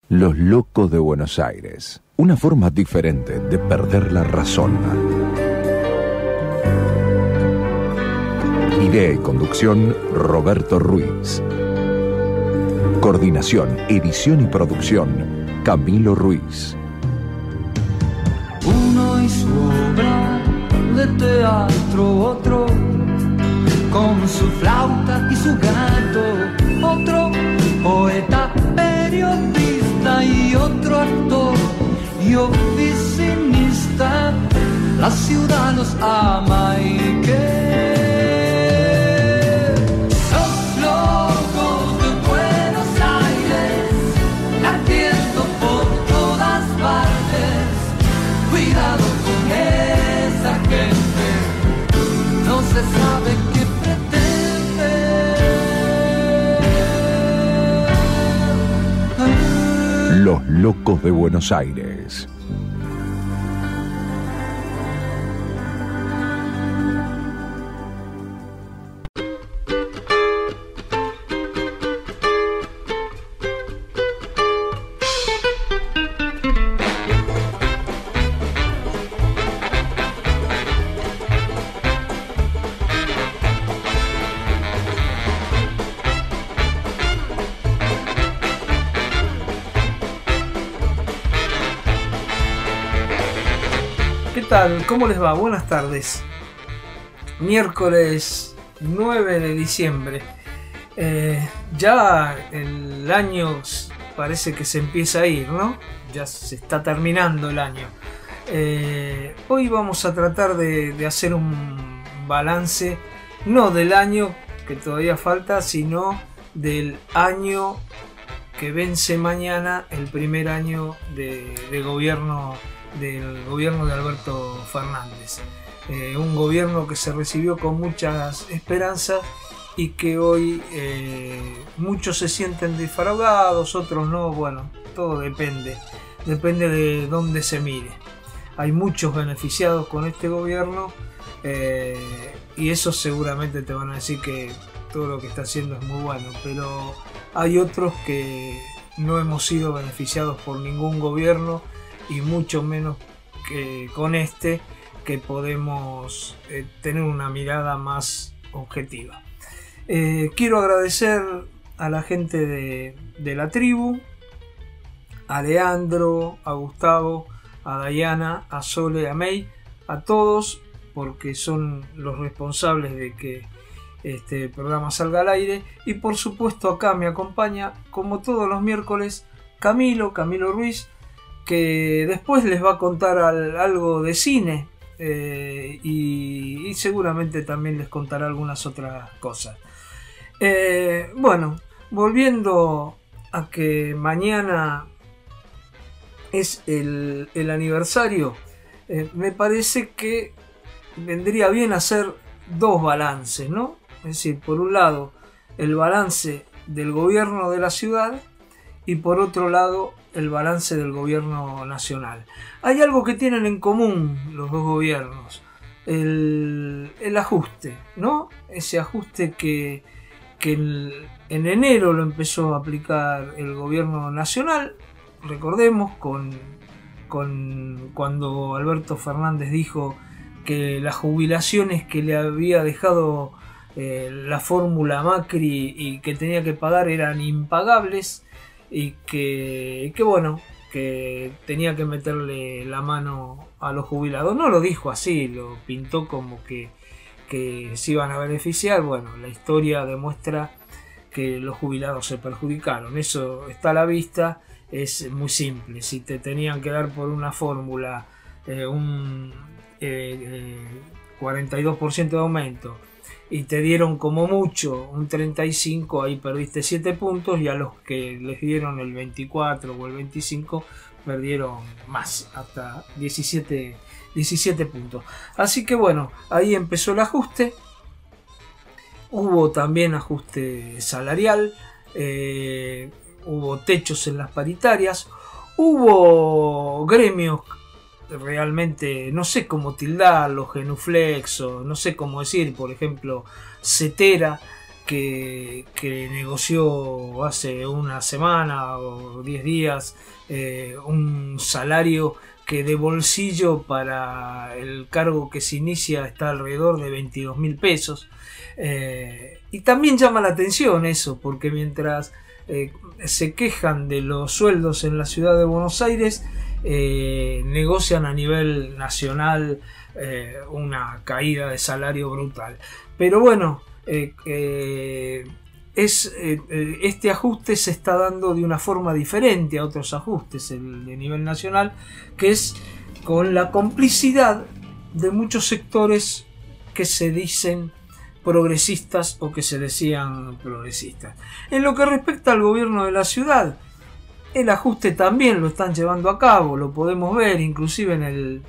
Los locos de Buenos Aires. Una forma diferente de perder la razón. Idea y conducción, Roberto Ruiz. Coordinación, edición y producción, Camilo Ruiz. Uno y su obra de teatro, otro con su flauta y su gato, otro poeta, periodista y otro actor y oficinista. La ciudad los ama y que los locos de Buenos Aires latiendo por todas partes. Cuidado con esa gente, no se sabe qué pretende. Los locos de Buenos Aires. ¿Qué tal? ¿Cómo les va? Buenas tardes. Miércoles 9 de diciembre. Ya el año parece que se empieza a ir, ¿no? Ya se está terminando el año. Hoy vamos a tratar de hacer un balance, no del año que todavía falta, sino del año que vence mañana, el primer año de gobierno del gobierno de Alberto Fernández. Un gobierno que se recibió con muchas esperanzas y que hoy muchos se sienten defraudados, otros no. Bueno, todo depende de dónde se mire. Hay muchos beneficiados con este gobierno y esos seguramente te van a decir que todo lo que está haciendo es muy bueno, pero hay otros que no hemos sido beneficiados por ningún gobierno y mucho menos que con este, que podemos tener una mirada más objetiva. Quiero agradecer a la gente de la tribu, a Leandro, a Gustavo, a Dayana, a Sole, a May, a todos, porque son los responsables de que este programa salga al aire. Y por supuesto acá me acompaña, como todos los miércoles, Camilo Ruiz, que después les va a contar algo de cine y seguramente también les contará algunas otras cosas. Bueno, volviendo a que mañana es el aniversario, me parece que vendría bien hacer dos balances, ¿no? Es decir, por un lado el balance del gobierno de la ciudad y por otro lado el balance del gobierno nacional. Hay algo que tienen en común los dos gobiernos: el ajuste, ¿no? Ese ajuste que en enero lo empezó a aplicar el gobierno nacional. Recordemos cuando Alberto Fernández dijo que las jubilaciones que le había dejado la fórmula Macri y que tenía que pagar eran impagables, y que bueno, que tenía que meterle la mano a los jubilados. No lo dijo así, lo pintó como que se iban a beneficiar. Bueno, la historia demuestra que los jubilados se perjudicaron, eso está a la vista. Es muy simple: si te tenían que dar por una fórmula un 42% de aumento y te dieron como mucho un 35%, ahí perdiste 7 puntos, y a los que les dieron el 24 o el 25 perdieron más, hasta 17 puntos. Así que bueno, ahí empezó el ajuste. Hubo también ajuste salarial, hubo techos en las paritarias, hubo gremios realmente, no sé cómo tildarlos, genuflexos, no sé cómo decir, por ejemplo, Cetera, que negoció hace una semana o 10 días un salario que de bolsillo para el cargo que se inicia está alrededor de 22.000 pesos. Y también llama la atención eso, porque mientras se quejan de los sueldos en la ciudad de Buenos Aires, negocian a nivel nacional una caída de salario brutal. Pero bueno, este ajuste se está dando de una forma diferente a otros ajustes, el de nivel nacional, que es con la complicidad de muchos sectores que se dicen progresistas o que se decían progresistas. En lo que respecta al gobierno de la ciudad, el ajuste también lo están llevando a cabo, lo podemos ver inclusive en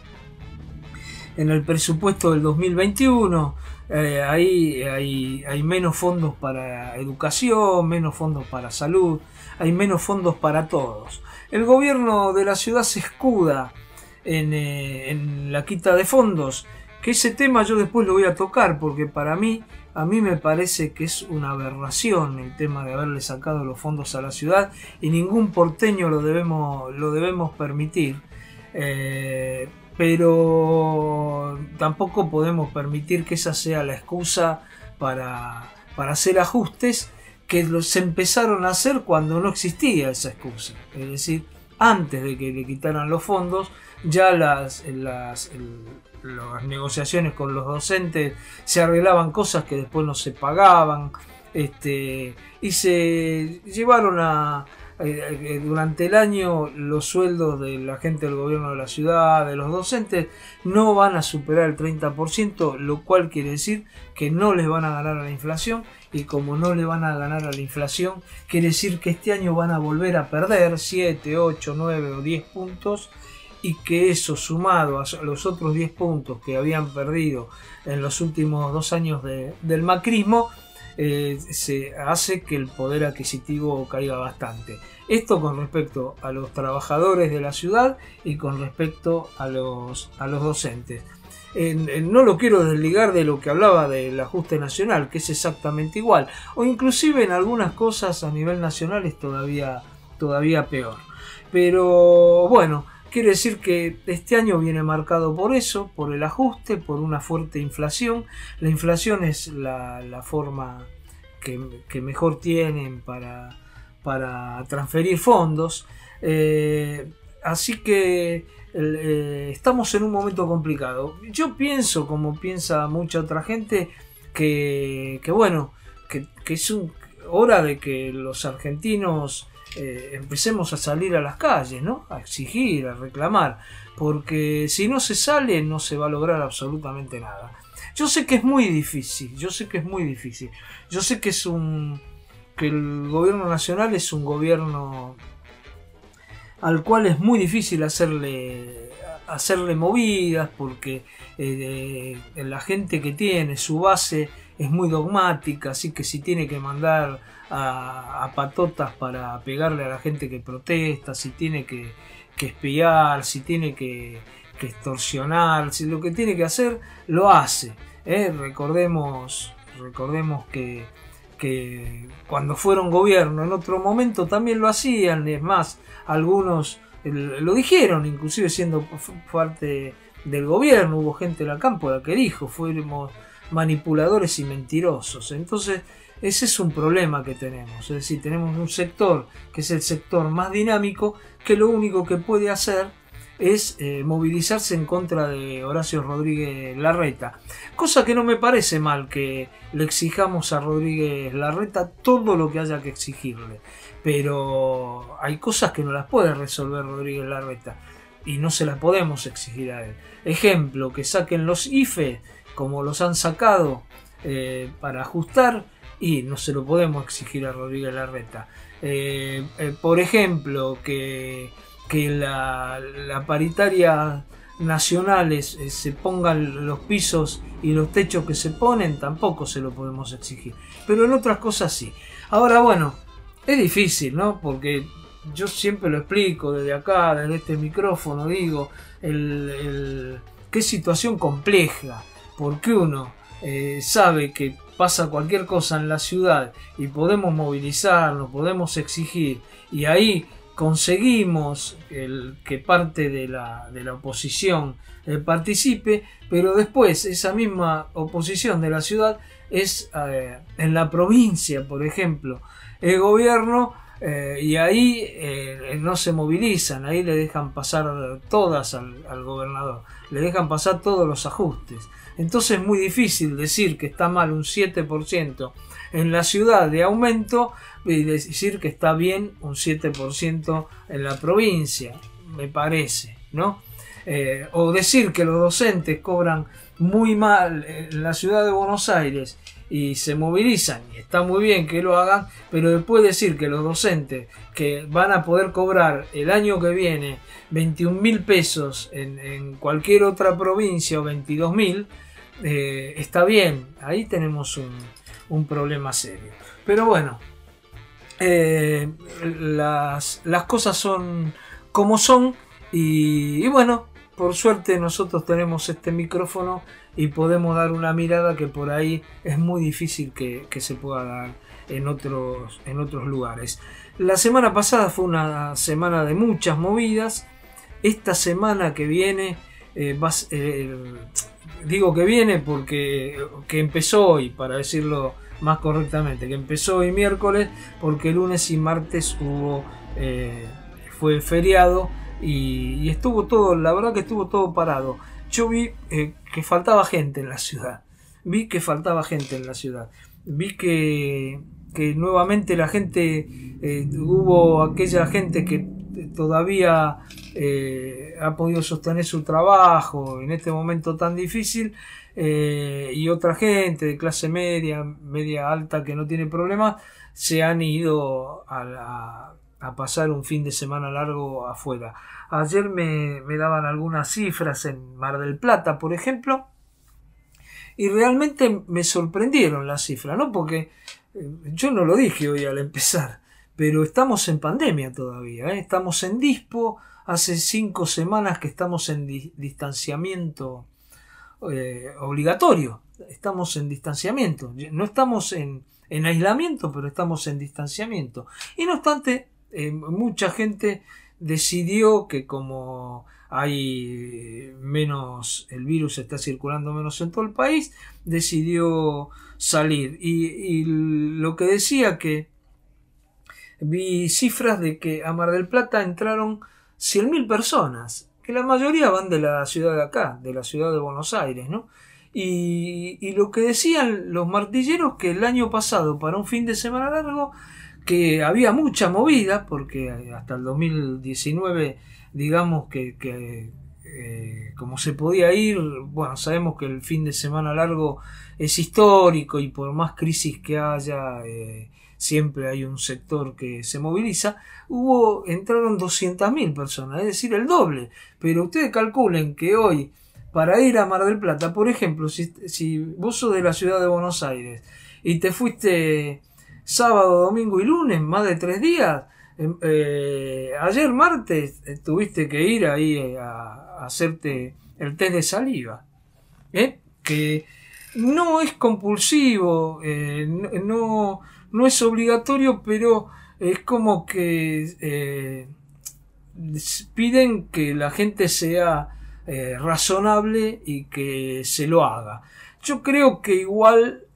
el presupuesto del 2021. Ahí hay menos fondos para educación, menos fondos para salud, hay menos fondos para todos. El gobierno de la ciudad se escuda en la quita de fondos, que ese tema yo después lo voy a tocar, porque a mí me parece que es una aberración el tema de haberle sacado los fondos a la ciudad, y ningún porteño lo debemos permitir. Pero tampoco podemos permitir que esa sea la excusa para hacer ajustes que se empezaron a hacer cuando no existía esa excusa. Es decir, antes de que le quitaran los fondos, ya las negociaciones con los docentes se arreglaban cosas que después no se pagaban, y se llevaron durante el año los sueldos de la gente del gobierno de la ciudad, de los docentes, no van a superar el 30%, lo cual quiere decir que no les van a ganar a la inflación, y como no le van a ganar a la inflación, quiere decir que este año van a volver a perder 7, 8, 9 o 10 puntos, y que eso, sumado a los otros 10 puntos que habían perdido en los últimos 2 años del macrismo, se hace que el poder adquisitivo caiga bastante. Esto con respecto a los trabajadores de la ciudad y con respecto a los docentes. No lo quiero desligar de lo que hablaba del ajuste nacional, que es exactamente igual, o inclusive en algunas cosas a nivel nacional es todavía peor. Pero bueno, quiere decir que este año viene marcado por eso, por el ajuste, por una fuerte inflación. La inflación es la forma que mejor tienen para transferir fondos. Así que estamos en un momento complicado. Yo pienso, como piensa mucha otra gente, que es hora de que los argentinos empecemos a salir a las calles, ¿no? A exigir, a reclamar, porque si no se sale no se va a lograr absolutamente nada. Yo sé que es muy difícil, yo sé que el gobierno nacional es un gobierno al cual es muy difícil hacerle movidas, porque la gente que tiene su base es muy dogmática, así que si tiene que mandar a patotas para pegarle a la gente que protesta, si tiene que espiar, si tiene que extorsionar, si lo que tiene que hacer lo hace. Recordemos que cuando fueron gobierno en otro momento también lo hacían. Es más, algunos lo dijeron, inclusive siendo parte del gobierno, hubo gente en la cámpora que dijo: fuimos manipuladores y mentirosos. Entonces ese es un problema que tenemos, es decir, tenemos un sector que es el sector más dinámico, que lo único que puede hacer es movilizarse en contra de Horacio Rodríguez Larreta, cosa que no me parece mal que le exijamos a Rodríguez Larreta todo lo que haya que exigirle, pero hay cosas que no las puede resolver Rodríguez Larreta y no se las podemos exigir a él. Ejemplo, que saquen los IFE como los han sacado para ajustar, y no se lo podemos exigir a Rodríguez Larreta. Por ejemplo, que la paritaria nacionales se pongan los pisos y los techos que se ponen, tampoco se lo podemos exigir, pero en otras cosas sí. Ahora, bueno, es difícil, ¿no? Porque yo siempre lo explico desde acá, desde este micrófono, digo, qué situación compleja, porque uno sabe que pasa cualquier cosa en la ciudad y podemos movilizarnos, podemos exigir, y ahí conseguimos que parte de la oposición participe, pero después esa misma oposición de la ciudad es en la provincia, por ejemplo, el gobierno, y ahí no se movilizan, ahí le dejan pasar todas al gobernador, le dejan pasar todos los ajustes. Entonces es muy difícil decir que está mal un 7% en la ciudad de aumento y decir que está bien un 7% en la provincia, me parece, ¿no? O decir que los docentes cobran muy mal en la ciudad de Buenos Aires y se movilizan, y está muy bien que lo hagan, pero después decir que los docentes que van a poder cobrar el año que viene 21.000 pesos en cualquier otra provincia o 22.000, está bien, ahí tenemos un problema serio. Pero bueno, las cosas son como son, y bueno, por suerte nosotros tenemos este micrófono y podemos dar una mirada que por ahí es muy difícil que se pueda dar en otros lugares. La semana pasada fue una semana de muchas movidas. Esta semana que viene, digo que viene porque que empezó hoy, para decirlo más correctamente, que empezó hoy miércoles, porque lunes y martes fue feriado y estuvo todo, la verdad que estuvo todo parado. Yo vi que faltaba gente en la ciudad, vi que nuevamente la gente, hubo aquella gente que todavía ha podido sostener su trabajo en este momento tan difícil, y otra gente de clase media alta que no tiene problemas, se han ido a pasar un fin de semana largo afuera. Ayer me daban algunas cifras en Mar del Plata, por ejemplo, y realmente me sorprendieron las cifras, ¿no? Porque yo no lo dije hoy al empezar, pero estamos en pandemia todavía, ¿eh? Estamos en dispo, hace 5 semanas que estamos en distanciamiento obligatorio, estamos en distanciamiento, no estamos en aislamiento, pero estamos en distanciamiento. Y no obstante, mucha gente decidió que como hay menos, el virus está circulando menos en todo el país, decidió salir. Y lo que decía, que vi cifras de que a Mar del Plata entraron 100.000 personas, que la mayoría van de la ciudad de acá, de la ciudad de Buenos Aires, ¿no? Y lo que decían los martilleros, que el año pasado, para un fin de semana largo, que había mucha movida, porque hasta el 2019, digamos que como se podía ir, bueno, sabemos que el fin de semana largo es histórico y por más crisis que haya, siempre hay un sector que se moviliza. Entraron 200.000 personas, es decir, el doble. Pero ustedes calculen que hoy, para ir a Mar del Plata, por ejemplo, si vos sos de la ciudad de Buenos Aires y te fuiste sábado, domingo y lunes, más de 3 días, ayer martes tuviste que ir ahí a hacerte el test de saliva, que no es compulsivo, no es obligatorio, pero es como que piden que la gente sea razonable y que se lo haga. Yo creo que igual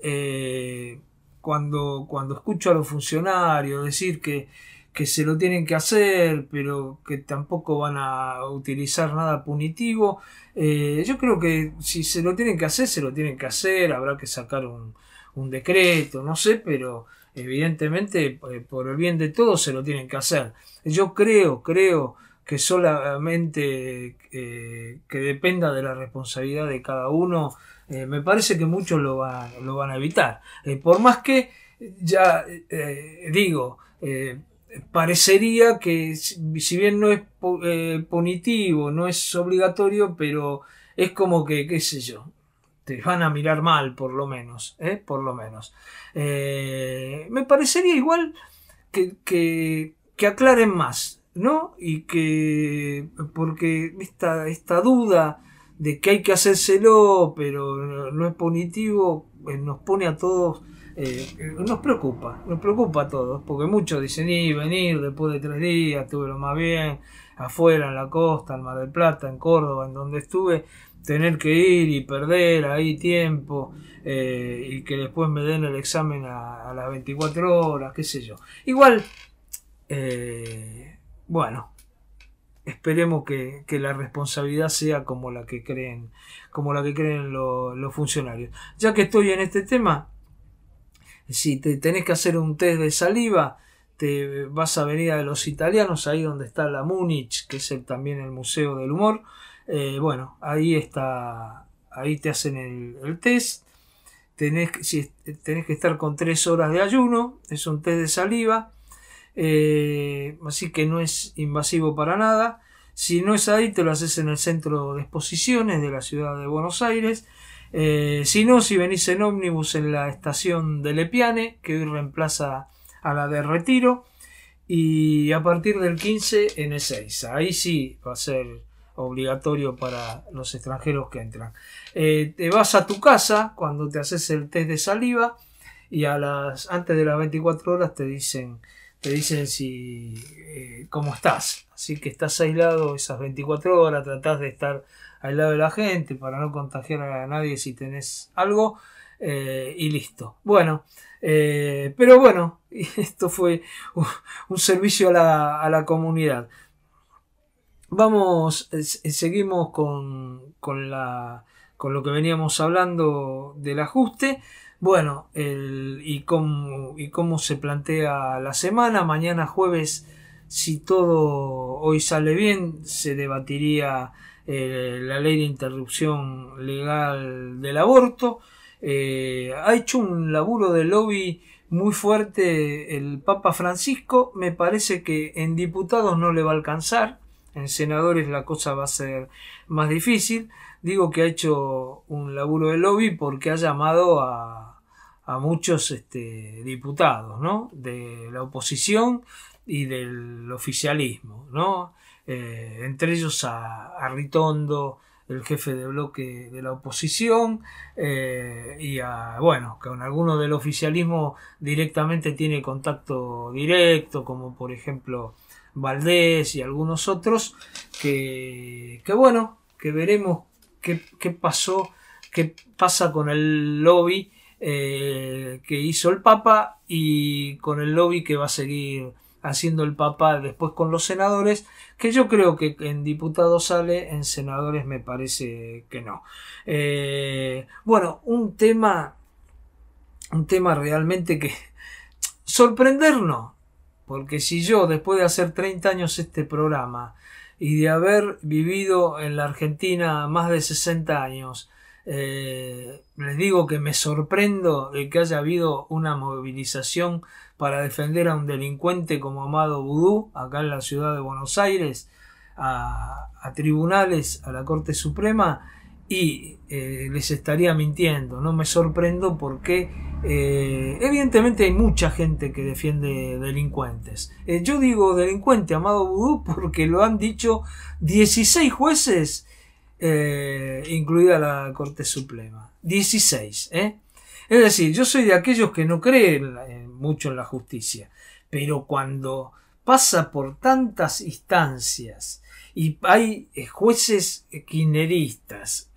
cuando escucho a los funcionarios decir que se lo tienen que hacer, pero que tampoco van a utilizar nada punitivo, yo creo que si se lo tienen que hacer, se lo tienen que hacer. Habrá que sacar un decreto, no sé, pero evidentemente por el bien de todos se lo tienen que hacer. Yo creo que solamente que dependa de la responsabilidad de cada uno, me parece que muchos lo van a evitar. Por más que, ya digo, parecería que si bien no es punitivo, no es obligatorio, pero es como que, qué sé yo, te van a mirar mal, por lo menos, por lo menos. Me parecería igual que aclaren más, ¿no? Y que, porque esta duda de que hay que hacérselo, pero no es punitivo, nos pone a todos, nos preocupa a todos, porque muchos dicen, y venir después de 3 días, estuve lo más bien, afuera, en la costa, en Mar del Plata, en Córdoba, en donde estuve, tener que ir y perder ahí tiempo, y que después me den el examen a las 24 horas, qué sé yo. Igual, bueno, esperemos que la responsabilidad sea como la que creen los funcionarios. Ya que estoy en este tema, si te tenés que hacer un test de saliva, te vas a Avenida de los Italianos, ahí donde está la Múnich, que es también el Museo del Humor. Bueno, ahí está, ahí te hacen el test. Tenés que estar con 3 horas de ayuno, es un test de saliva, así que no es invasivo para nada. Si no es ahí, te lo haces en el centro de exposiciones de la ciudad de Buenos Aires. Si no, si venís en ómnibus, en la estación de Lepiane, que hoy reemplaza a la de Retiro, y a partir del 15 en Ezeiza. Ahí sí va a ser obligatorio para los extranjeros que entran. Te vas a tu casa cuando te haces el test de saliva y antes de las 24 horas te dicen si cómo estás. Así que estás aislado esas 24 horas, tratás de estar al lado de la gente para no contagiar a nadie si tenés algo, y listo. Bueno, pero bueno, esto fue un servicio a la comunidad. Vamos, seguimos con lo que veníamos hablando del ajuste. Bueno, y cómo se plantea la semana. Mañana jueves, si todo hoy sale bien, se debatiría la ley de interrupción legal del aborto. Ha hecho un laburo de lobby muy fuerte el Papa Francisco. Me parece que en diputados no le va a alcanzar. En senadores la cosa va a ser más difícil. Digo que ha hecho un laburo de lobby porque ha llamado a muchos diputados, ¿no?, de la oposición y del oficialismo, ¿no? Entre ellos a Ritondo, el jefe de bloque de la oposición, y con algunos del oficialismo directamente tiene contacto directo, como por ejemplo Valdés y algunos otros, que veremos qué pasa con el lobby que hizo el Papa y con el lobby que va a seguir haciendo el Papa después con los senadores, que yo creo que en diputados sale, en senadores me parece que no. Un tema realmente que sorprendernos. Porque si yo, después de hacer 30 años este programa y de haber vivido en la Argentina más de 60 años, les digo que me sorprendo de que haya habido una movilización para defender a un delincuente como Amado Vudú, acá en la ciudad de Buenos Aires, a tribunales, a la Corte Suprema, y les estaría mintiendo. No me sorprendo porque evidentemente hay mucha gente que defiende delincuentes. Yo digo delincuente Amado Vudú porque lo han dicho 16 jueces, incluida la Corte Suprema. 16, Es decir, yo soy de aquellos que no creen mucho en la justicia, pero cuando pasa por tantas instancias y hay jueces kirchneristas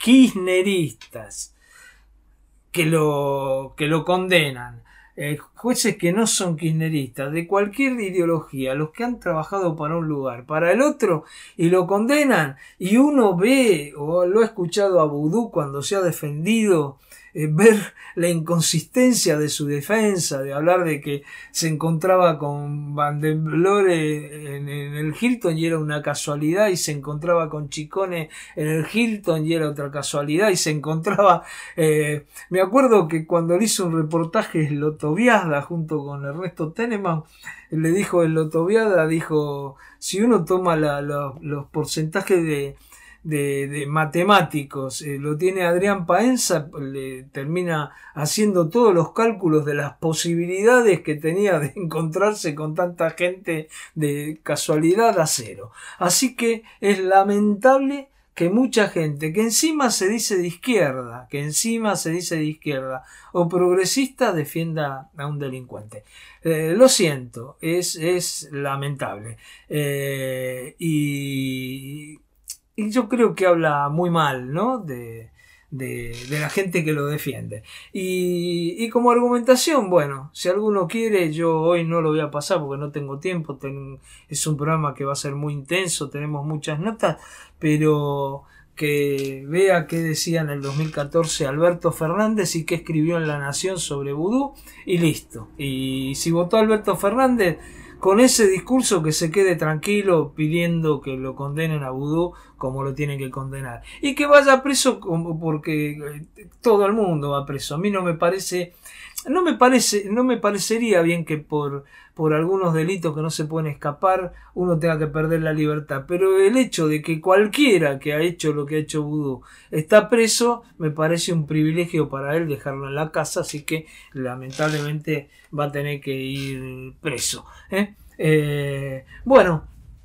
que lo condenan, jueces que no son kirchneristas, de cualquier ideología, los que han trabajado para un lugar, para el otro, y lo condenan, y uno ve, o lo ha escuchado a Vudú cuando se ha defendido, ver la inconsistencia de su defensa, de hablar de que se encontraba con Van den Blore en el Hilton y era una casualidad, y se encontraba con Chicone en el Hilton y era otra casualidad, y se encontraba, me acuerdo que cuando le hizo un reportaje Lotoviada junto con Ernesto Teneman, le dijo el Lotoviada, dijo, si uno toma los porcentajes de matemáticos, lo tiene Adrián Paenza, le termina haciendo todos los cálculos de las posibilidades que tenía de encontrarse con tanta gente de casualidad a cero. Así que es lamentable que mucha gente que encima se dice de izquierda, o progresista, defienda a un delincuente. Lo siento, es lamentable. Y yo creo que habla muy mal, ¿no?, de la gente que lo defiende. Y como argumentación, bueno, si alguno quiere, yo hoy no lo voy a pasar porque no tengo tiempo, es un programa que va a ser muy intenso, tenemos muchas notas, pero que vea qué decía en el 2014 Alberto Fernández y qué escribió en La Nación sobre vudú, y listo. Y si votó Alberto Fernández, con ese discurso que se quede tranquilo pidiendo que lo condenen a vudú como lo tienen que condenar. Y que vaya preso porque todo el mundo va preso. A mí no me parecería bien que por algunos delitos que no se pueden escapar uno tenga que perder la libertad. Pero el hecho de que cualquiera que ha hecho lo que ha hecho vudú está preso, me parece un privilegio para él dejarlo en la casa, así que lamentablemente va a tener que ir preso. Bueno,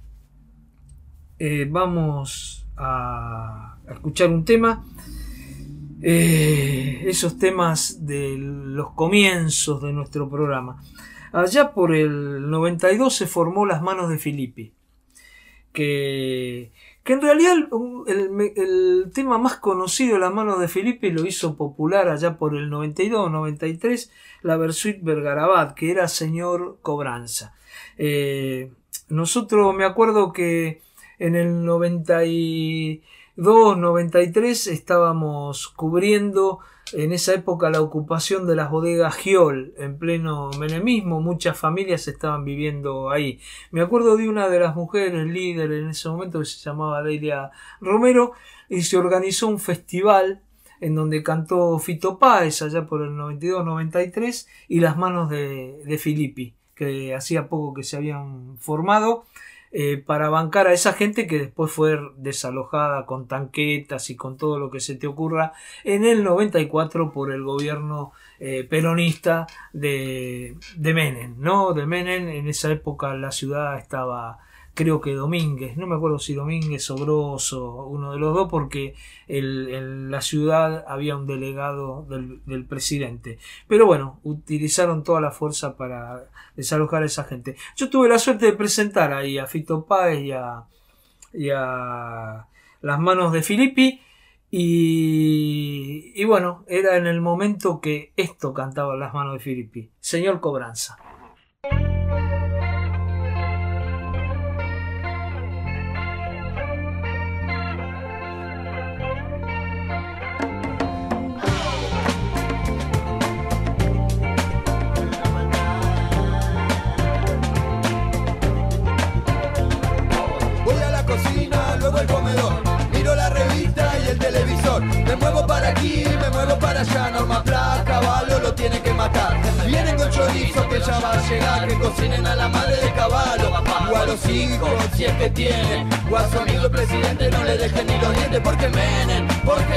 vamos a escuchar un tema. Esos temas de los comienzos de nuestro programa. Allá por el 92 se formó Las Manos de Filippi, que en realidad el tema más conocido de Las Manos de Filippi lo hizo popular allá por el 92-93 la Versuit Vergarabat, que era Señor Cobranza. Nosotros, me acuerdo que en el 92-93 estábamos cubriendo en esa época la ocupación de las bodegas Giol en pleno menemismo. Muchas familias estaban viviendo ahí. Me acuerdo de una de las mujeres líderes en ese momento que se llamaba Delia Romero, y se organizó un festival en donde cantó Fito Páez allá por el 92-93 y Las Manos de Filippi, que hacía poco que se habían formado, para bancar a esa gente que después fue desalojada con tanquetas y con todo lo que se te ocurra en el 94 por el gobierno peronista de Menem, ¿no? De Menem. En esa época la ciudad estaba, creo que Domínguez, no me acuerdo si Domínguez o Grosso, uno de los dos, porque en la ciudad había un delegado del presidente. Pero bueno, utilizaron toda la fuerza para desalojar a esa gente. Yo tuve la suerte de presentar ahí a Fito Páez y a Las Manos de Filippi, y bueno, era en el momento que esto cantaba Las Manos de Filippi, Señor Cobranza. El comedor, miro la revista y el televisor, me muevo para aquí, me muevo para allá, Norma Pla, Caballo lo tiene que matar, vienen con chorizo que ya va a llegar, que cocinen a la madre de Caballo, o a los hijos, si es que tienen, o a su amigo el presidente no le dejen ni los dientes, porque Menem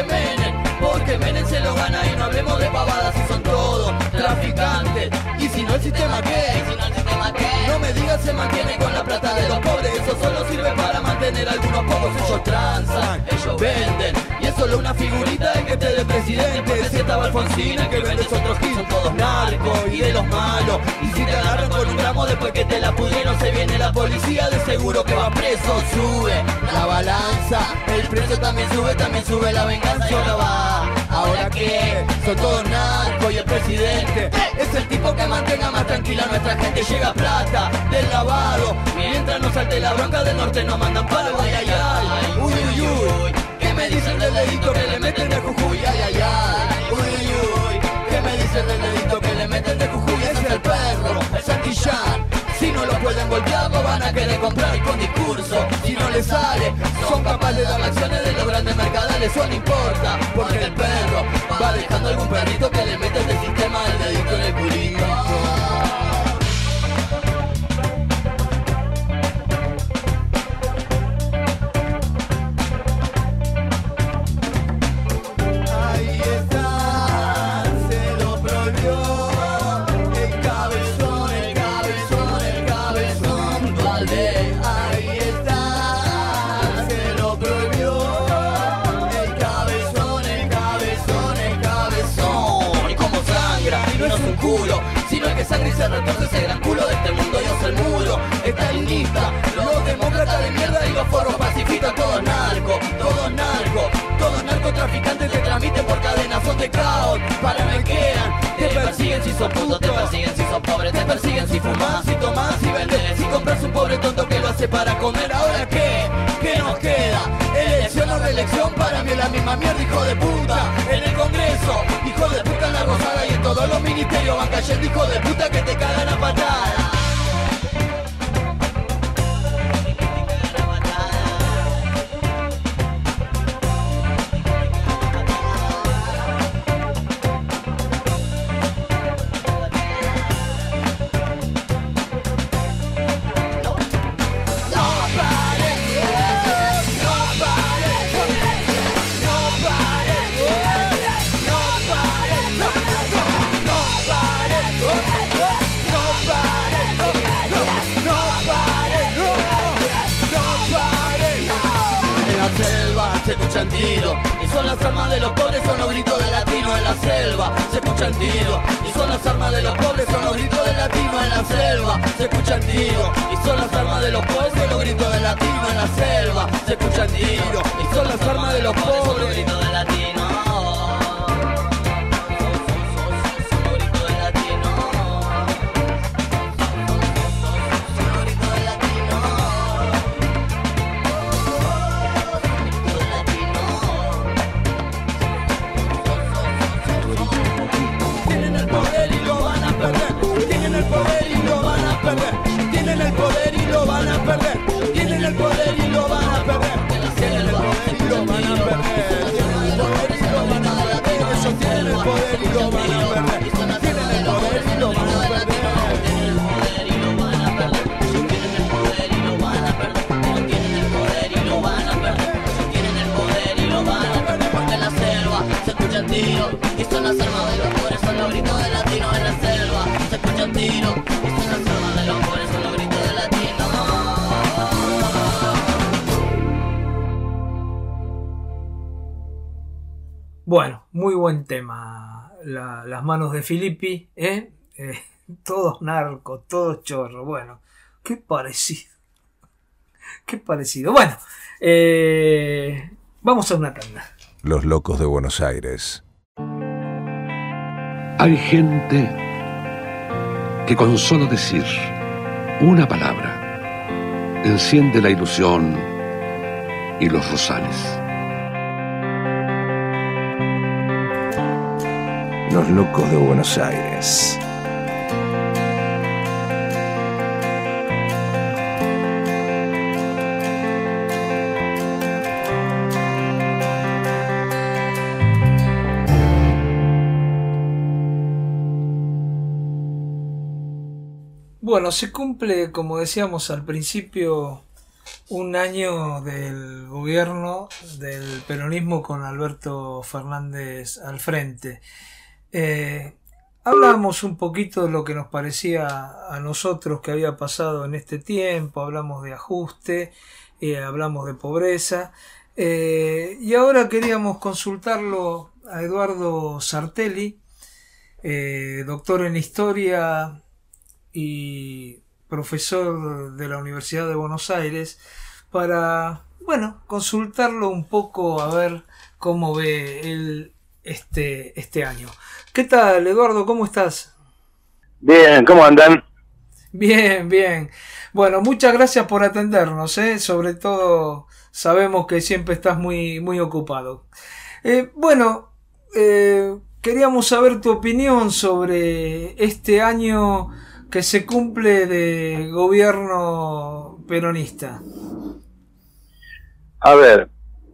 se lo gana, y no hablemos de pavadas, si son todos traficantes, y si no el sistema qué, no me digas se mantiene con la plata de los pobres, eso solo sirve para mantener a algunos pocos, ellos transan, ellos venden, y es solo una figurita de que esté de presidente, si estaba Alfonsín, el que vende es otro gil, son todos narcos y de los malos, y si te agarran con un gramo después que te la pudieron, se viene la policía, de seguro que va preso, sube la balanza, el precio también sube la venganza, y ahora que son todos narcos y el presidente es el tipo que mantenga más tranquila a nuestra gente, llega plata del lavado, mientras no salte la bronca del norte no mandan palo, ay ay ay, uy uy uy, ¿qué me dicen del dedito que le meten de Jujuy? Ay ay ay, uy uy uy, ¿qué me dicen del dedito que le meten de Jujuy? Ese es el perro, el Santillán, si no lo pueden golpear lo van a querer comprar con discurso, si no les sale son capaces de dar acciones de los grandes mercadales, eso no importa, porque el perro va dejando algún perrito que le mete del sistema el dedito en el culito. Ahí está, se lo prohibió. se retuerce ese gran culo de este mundo. Yo soy el muro, estalinista, los demócratas de mierda y los forros pacifistas. Todos narcotraficantes te transmiten por cadenas, son de caos, paranoiquean. Te persiguen si sos puto, te persiguen si sos pobre, te persiguen si fumás, si tomás, si vendés, si compras un pobre tonto que lo hace para comer. Ahora qué nos queda, elección o reelección, para mí es la misma mierda, hijo de puta. En el Congreso, hijo de puta en la Rosada, y en todos los ministerios van cayendo hijo de puta que te cagan a patadas. Se escuchan tiros, y son las armas de los pobres, son los gritos de latino en la selva. Se escuchan tiros, y son las armas de los pobres, son los gritos de latino en la selva. Se escuchan tiros, y son las armas de los pobres, son los gritos de latino en la selva. Se escuchan tiros, y son las armas de los pobres, son los gritos de latino. Tienen el poder y lo van a perder. Tienen el poder y lo van a perder. Tienen el poder y lo van a perder. Tienen el poder y lo van a perder. Ellos tienen el poder y lo van a perder. Tienen el poder y lo van a perder. Tienen el poder y lo van a perder. Tienen el poder y lo van a perder. Tienen el poder y lo van a perder. Tienen el poder y lo van a perder. Porque en la selva se escuchan tiros y son las armas de los pobres, son los gritos de latinos en la selva. Se escuchan tiros y son las armas de los pobres, son los gritos de latinos. Bueno, muy buen tema. Las manos de Filippi, todos narcos, todos chorros. Bueno, qué parecido. Qué parecido. Bueno, vamos a una tanda. Los locos de Buenos Aires. Hay gente que con solo decir una palabra enciende la ilusión y los rosales. Los locos de Buenos Aires. Bueno, se cumple, como decíamos al principio, un año del gobierno del peronismo con Alberto Fernández al frente. Hablamos un poquito de lo que nos parecía a nosotros que había pasado en este tiempo, hablamos de ajuste, hablamos de pobreza, y ahora queríamos consultarlo a Eduardo Sartelli, doctor en Historia y profesor de la Universidad de Buenos Aires, para, bueno, consultarlo un poco a ver cómo ve él este año. ¿Qué tal, Eduardo? ¿Cómo estás? Bien, ¿cómo andan? Bien, bien. Bueno, muchas gracias por atendernos, sobre todo sabemos que siempre estás muy, muy ocupado. Queríamos saber tu opinión sobre este año que se cumple de gobierno peronista. A ver,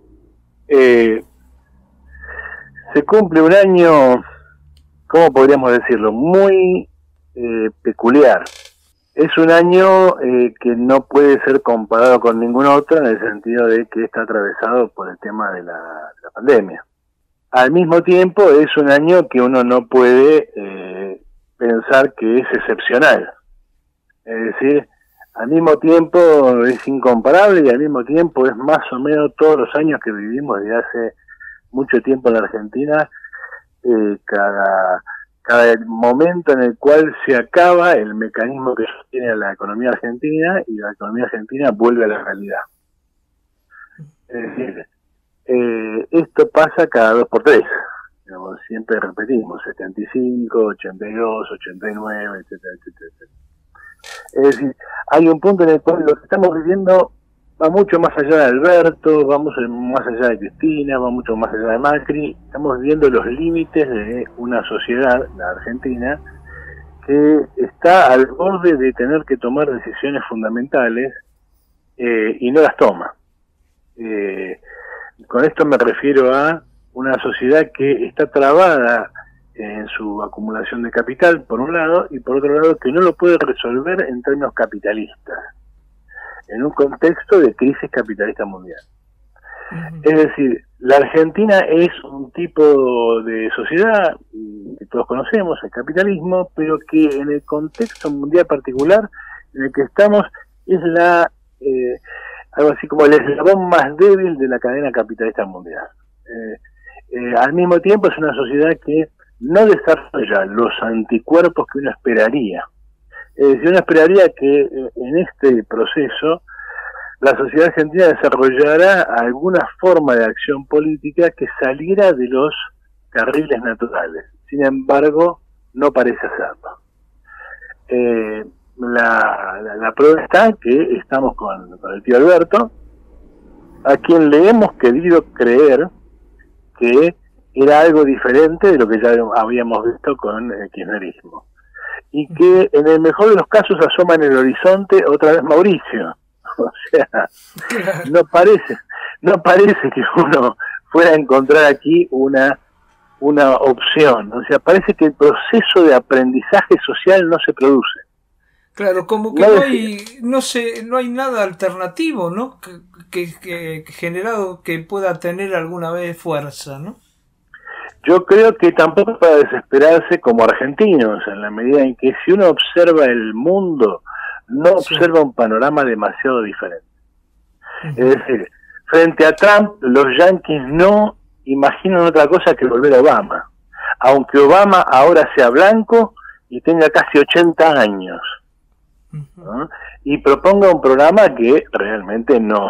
se cumple un año, ¿cómo podríamos decirlo? Muy peculiar. Es un año que no puede ser comparado con ningún otro en el sentido de que está atravesado por el tema de la pandemia. Al mismo tiempo es un año que uno no puede pensar que es excepcional. Es decir, al mismo tiempo es incomparable y al mismo tiempo es más o menos todos los años que vivimos desde hace mucho tiempo en la Argentina, cada momento en el cual se acaba el mecanismo que sostiene a la economía argentina y la economía argentina vuelve a la realidad. Es decir, esto pasa cada 2 por 3. Digamos, siempre repetimos, 75, 82, 89, etcétera, etcétera, etcétera. Es decir, hay un punto en el cual lo que estamos viviendo va mucho más allá de Alberto, va mucho más allá de Cristina, va mucho más allá de Macri. Estamos viviendo los límites de una sociedad, la Argentina, que está al borde de tener que tomar decisiones fundamentales y no las toma. Con esto me refiero a una sociedad que está trabada en su acumulación de capital, por un lado, y por otro lado que no lo puede resolver en términos capitalistas, en un contexto de crisis capitalista mundial. Es decir, la Argentina es un tipo de sociedad que todos conocemos, el capitalismo, pero que en el contexto mundial particular en el que estamos es algo así como el eslabón más débil de la cadena capitalista mundial. Al mismo tiempo es una sociedad que no desarrolla los anticuerpos que uno esperaría. Es decir, uno esperaría que en este proceso la sociedad argentina desarrollara alguna forma de acción política que saliera de los carriles naturales. Sin embargo, no parece hacerlo. La prueba está que estamos con el tío Alberto, a quien le hemos querido creer que era algo diferente de lo que ya habíamos visto con el kirchnerismo. Y que en el mejor de los casos asoma en el horizonte otra vez Mauricio. O sea, no parece que uno fuera a encontrar aquí una opción. O sea, parece que el proceso de aprendizaje social no se produce. Claro, como que no hay nada alternativo, ¿no? Que generado que pueda tener alguna vez fuerza, ¿no? Yo creo que tampoco para desesperarse como argentinos, en la medida en que si uno observa el mundo, no observa un panorama demasiado diferente. Es decir, frente a Trump, los yanquis no imaginan otra cosa que volver a Obama, aunque Obama ahora sea blanco y tenga casi 80 años, ¿no? Y proponga un programa que realmente no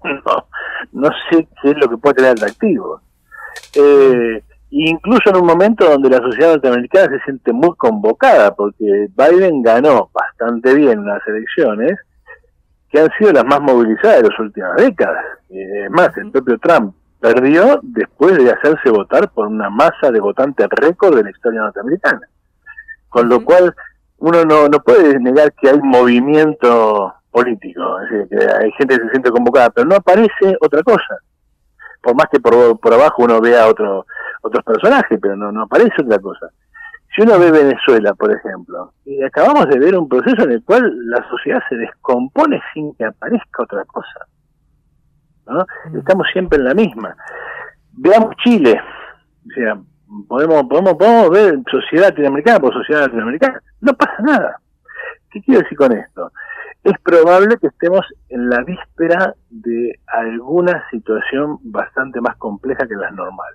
sé qué es lo que puede tener atractivo. Incluso en un momento donde la sociedad norteamericana se siente muy convocada, porque Biden ganó bastante bien unas elecciones que han sido las más movilizadas de las últimas décadas. Es más, el propio Trump perdió después de hacerse votar por una masa de votantes récord de la historia norteamericana. Con lo cual, uno no puede negar que hay movimiento político, es decir, que hay gente que se siente convocada, pero no aparece otra cosa. Por más que por abajo uno vea otros personajes, pero no aparece otra cosa. Si uno ve Venezuela, por ejemplo, y acabamos de ver un proceso en el cual la sociedad se descompone sin que aparezca otra cosa, ¿no? Estamos siempre en la misma. Veamos Chile, o sea, podemos ver sociedad latinoamericana por sociedad latinoamericana, no pasa nada. ¿Qué quiero decir con esto? Es probable que estemos en la víspera de alguna situación bastante más compleja que las normales.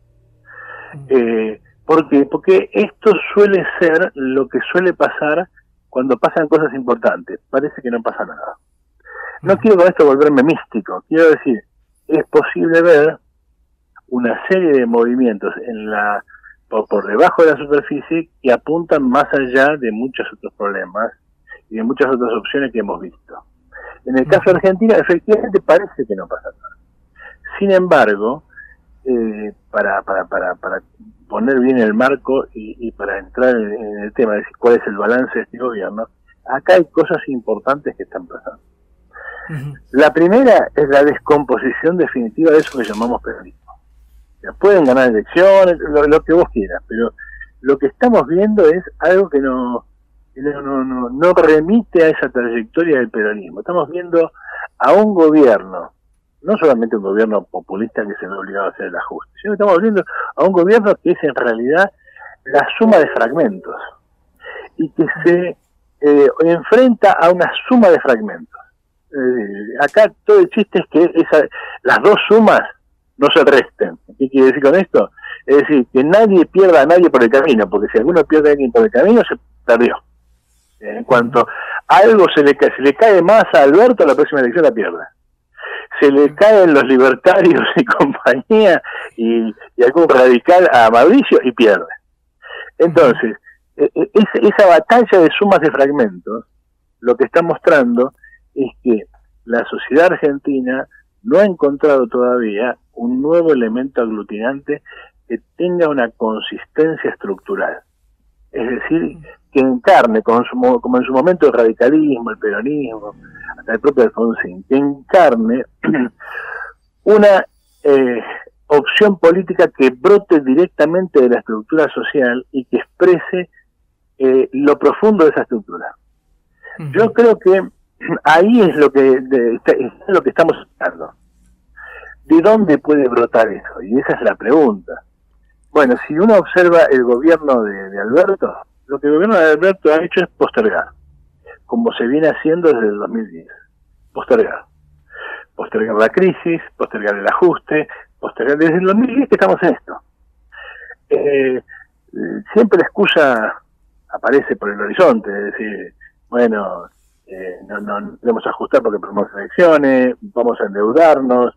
¿Por qué? Porque esto suele ser lo que suele pasar cuando pasan cosas importantes. Parece que no pasa nada. No quiero con esto volverme místico. Quiero decir, es posible ver una serie de movimientos por debajo de la superficie que apuntan más allá de muchos otros problemas y de muchas otras opciones que hemos visto. En el caso de Argentina, efectivamente parece que no pasa nada. Sin embargo, para poner bien el marco y para entrar en el tema de decir cuál es el balance de este gobierno, acá hay cosas importantes que están pasando. La primera es la descomposición definitiva de eso que llamamos peronismo. O sea, pueden ganar elecciones, lo que vos quieras, pero lo que estamos viendo es algo que no remite a esa trayectoria del peronismo. Estamos viendo a un gobierno, no solamente un gobierno populista que se ve obligado a hacer el ajuste, sino que estamos viendo a un gobierno que es en realidad la suma de fragmentos y que se enfrenta a una suma de fragmentos. Acá todo el chiste es que las dos sumas no se resten. ¿Qué quiere decir con esto? Es decir, que nadie pierda a nadie por el camino, porque si alguno pierde a alguien por el camino, se perdió. En cuanto algo se le cae más a Alberto, la próxima elección la pierde. Se le caen los libertarios y compañía y algún radical a Mauricio y pierde. Entonces, esa batalla de sumas de fragmentos, lo que está mostrando es que la sociedad argentina no ha encontrado todavía un nuevo elemento aglutinante que tenga una consistencia estructural. Es decir, que encarne, como en su momento el radicalismo, el peronismo, hasta el propio Alfonsín, que encarne una opción política que brote directamente de la estructura social y que exprese lo profundo de esa estructura. Yo creo que ahí es lo que estamos hablando. ¿De dónde puede brotar eso? Y esa es la pregunta. Bueno, si uno observa el gobierno de Alberto, lo que el gobierno de Alberto ha hecho es postergar, como se viene haciendo desde el 2010. Postergar la crisis, postergar el ajuste, postergar desde el 2010 que estamos en esto. Siempre la excusa aparece por el horizonte, es decir, bueno, no debemos ajustar porque perdemos elecciones, vamos a endeudarnos,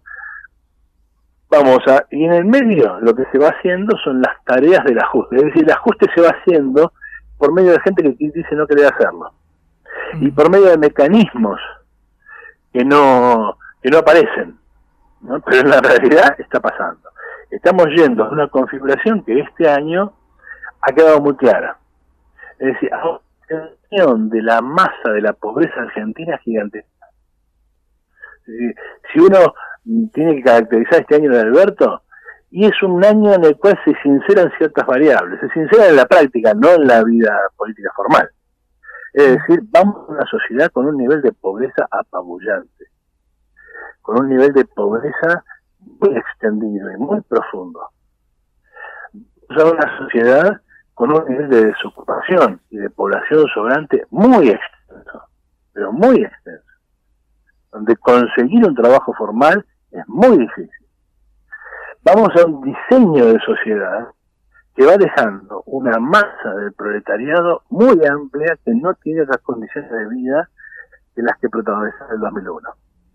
y en el medio lo que se va haciendo son las tareas del ajuste, es decir, el ajuste se va haciendo por medio de gente que dice no querer hacerlo, y por medio de mecanismos que no aparecen, ¿no? Pero en la realidad está pasando. Estamos yendo a una configuración que este año ha quedado muy clara. Es decir, a una extensión de la masa de la pobreza argentina gigantesca. Es decir, si uno tiene que caracterizar este año de Alberto, y es un año en el cual se sinceran ciertas variables, se sinceran en la práctica, no en la vida política formal. Es decir, vamos a una sociedad con un nivel de pobreza apabullante, con un nivel de pobreza muy extendido y muy profundo. Vamos a una sociedad con un nivel de desocupación y de población sobrante muy extenso, pero muy extenso, donde conseguir un trabajo formal es muy difícil. Vamos a un diseño de sociedad que va dejando una masa del proletariado muy amplia que no tiene las condiciones de vida de las que protagonizó el 2001.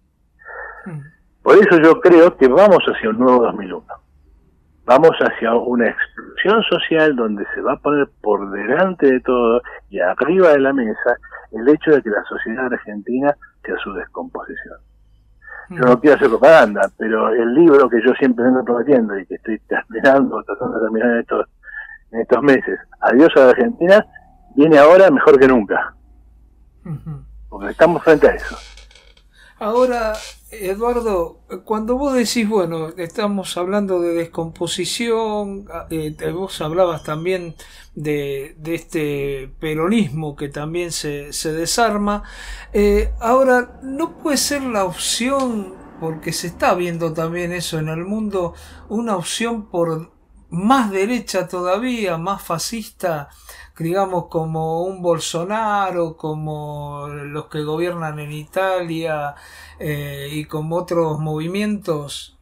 Por eso yo creo que vamos hacia un nuevo 2001. Vamos hacia una explosión social donde se va a poner por delante de todo y arriba de la mesa el hecho de que la sociedad argentina sea su descomposición. Yo no quiero hacer propaganda, pero el libro que yo siempre vengo prometiendo y que estoy tratando de terminar en estos meses, Adiós a la Argentina, viene ahora mejor que nunca. Porque estamos frente a eso. Ahora, Eduardo, cuando vos decís, bueno, estamos hablando de descomposición, vos hablabas también de este peronismo que también se desarma, ahora, ¿no puede ser la opción, porque se está viendo también eso en el mundo, una opción por más derecha todavía, más fascista, digamos como un Bolsonaro, como los que gobiernan en Italia y como otros movimientos?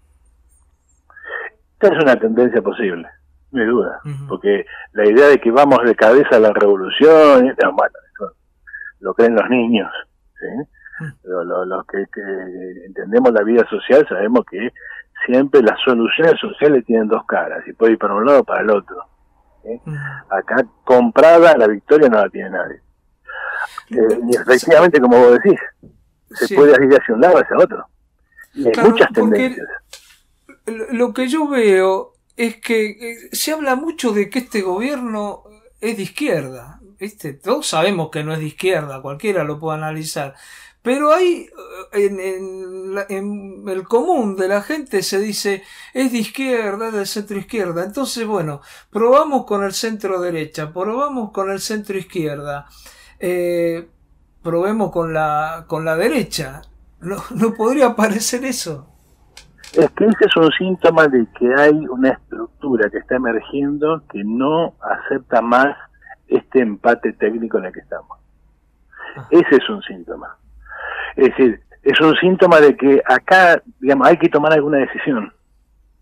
Esta es una tendencia posible, no hay duda, porque la idea de que vamos de cabeza a la revolución, bueno, eso lo creen los niños, ¿sí? Los que entendemos la vida social sabemos que siempre las soluciones sociales tienen dos caras, y puede ir para un lado o para el otro. Acá comprada la victoria no la tiene nadie. Y efectivamente, como vos decís, se puede ir hacia un lado o hacia otro. Y hay muchas tendencias. Lo que yo veo es que se habla mucho de que este gobierno es de izquierda, ¿viste? Todos sabemos que no es de izquierda, cualquiera lo puede analizar. Pero ahí, en el común de la gente se dice, es de izquierda, es del centro izquierda. Entonces, bueno, probamos con el centro derecha, probamos con el centro izquierda, probemos con la derecha. ¿No podría parecer eso? Es que ese es un síntoma de que hay una estructura que está emergiendo que no acepta más este empate técnico en el que estamos. Ese es un síntoma. Es decir, es un síntoma de que acá, digamos, hay que tomar alguna decisión.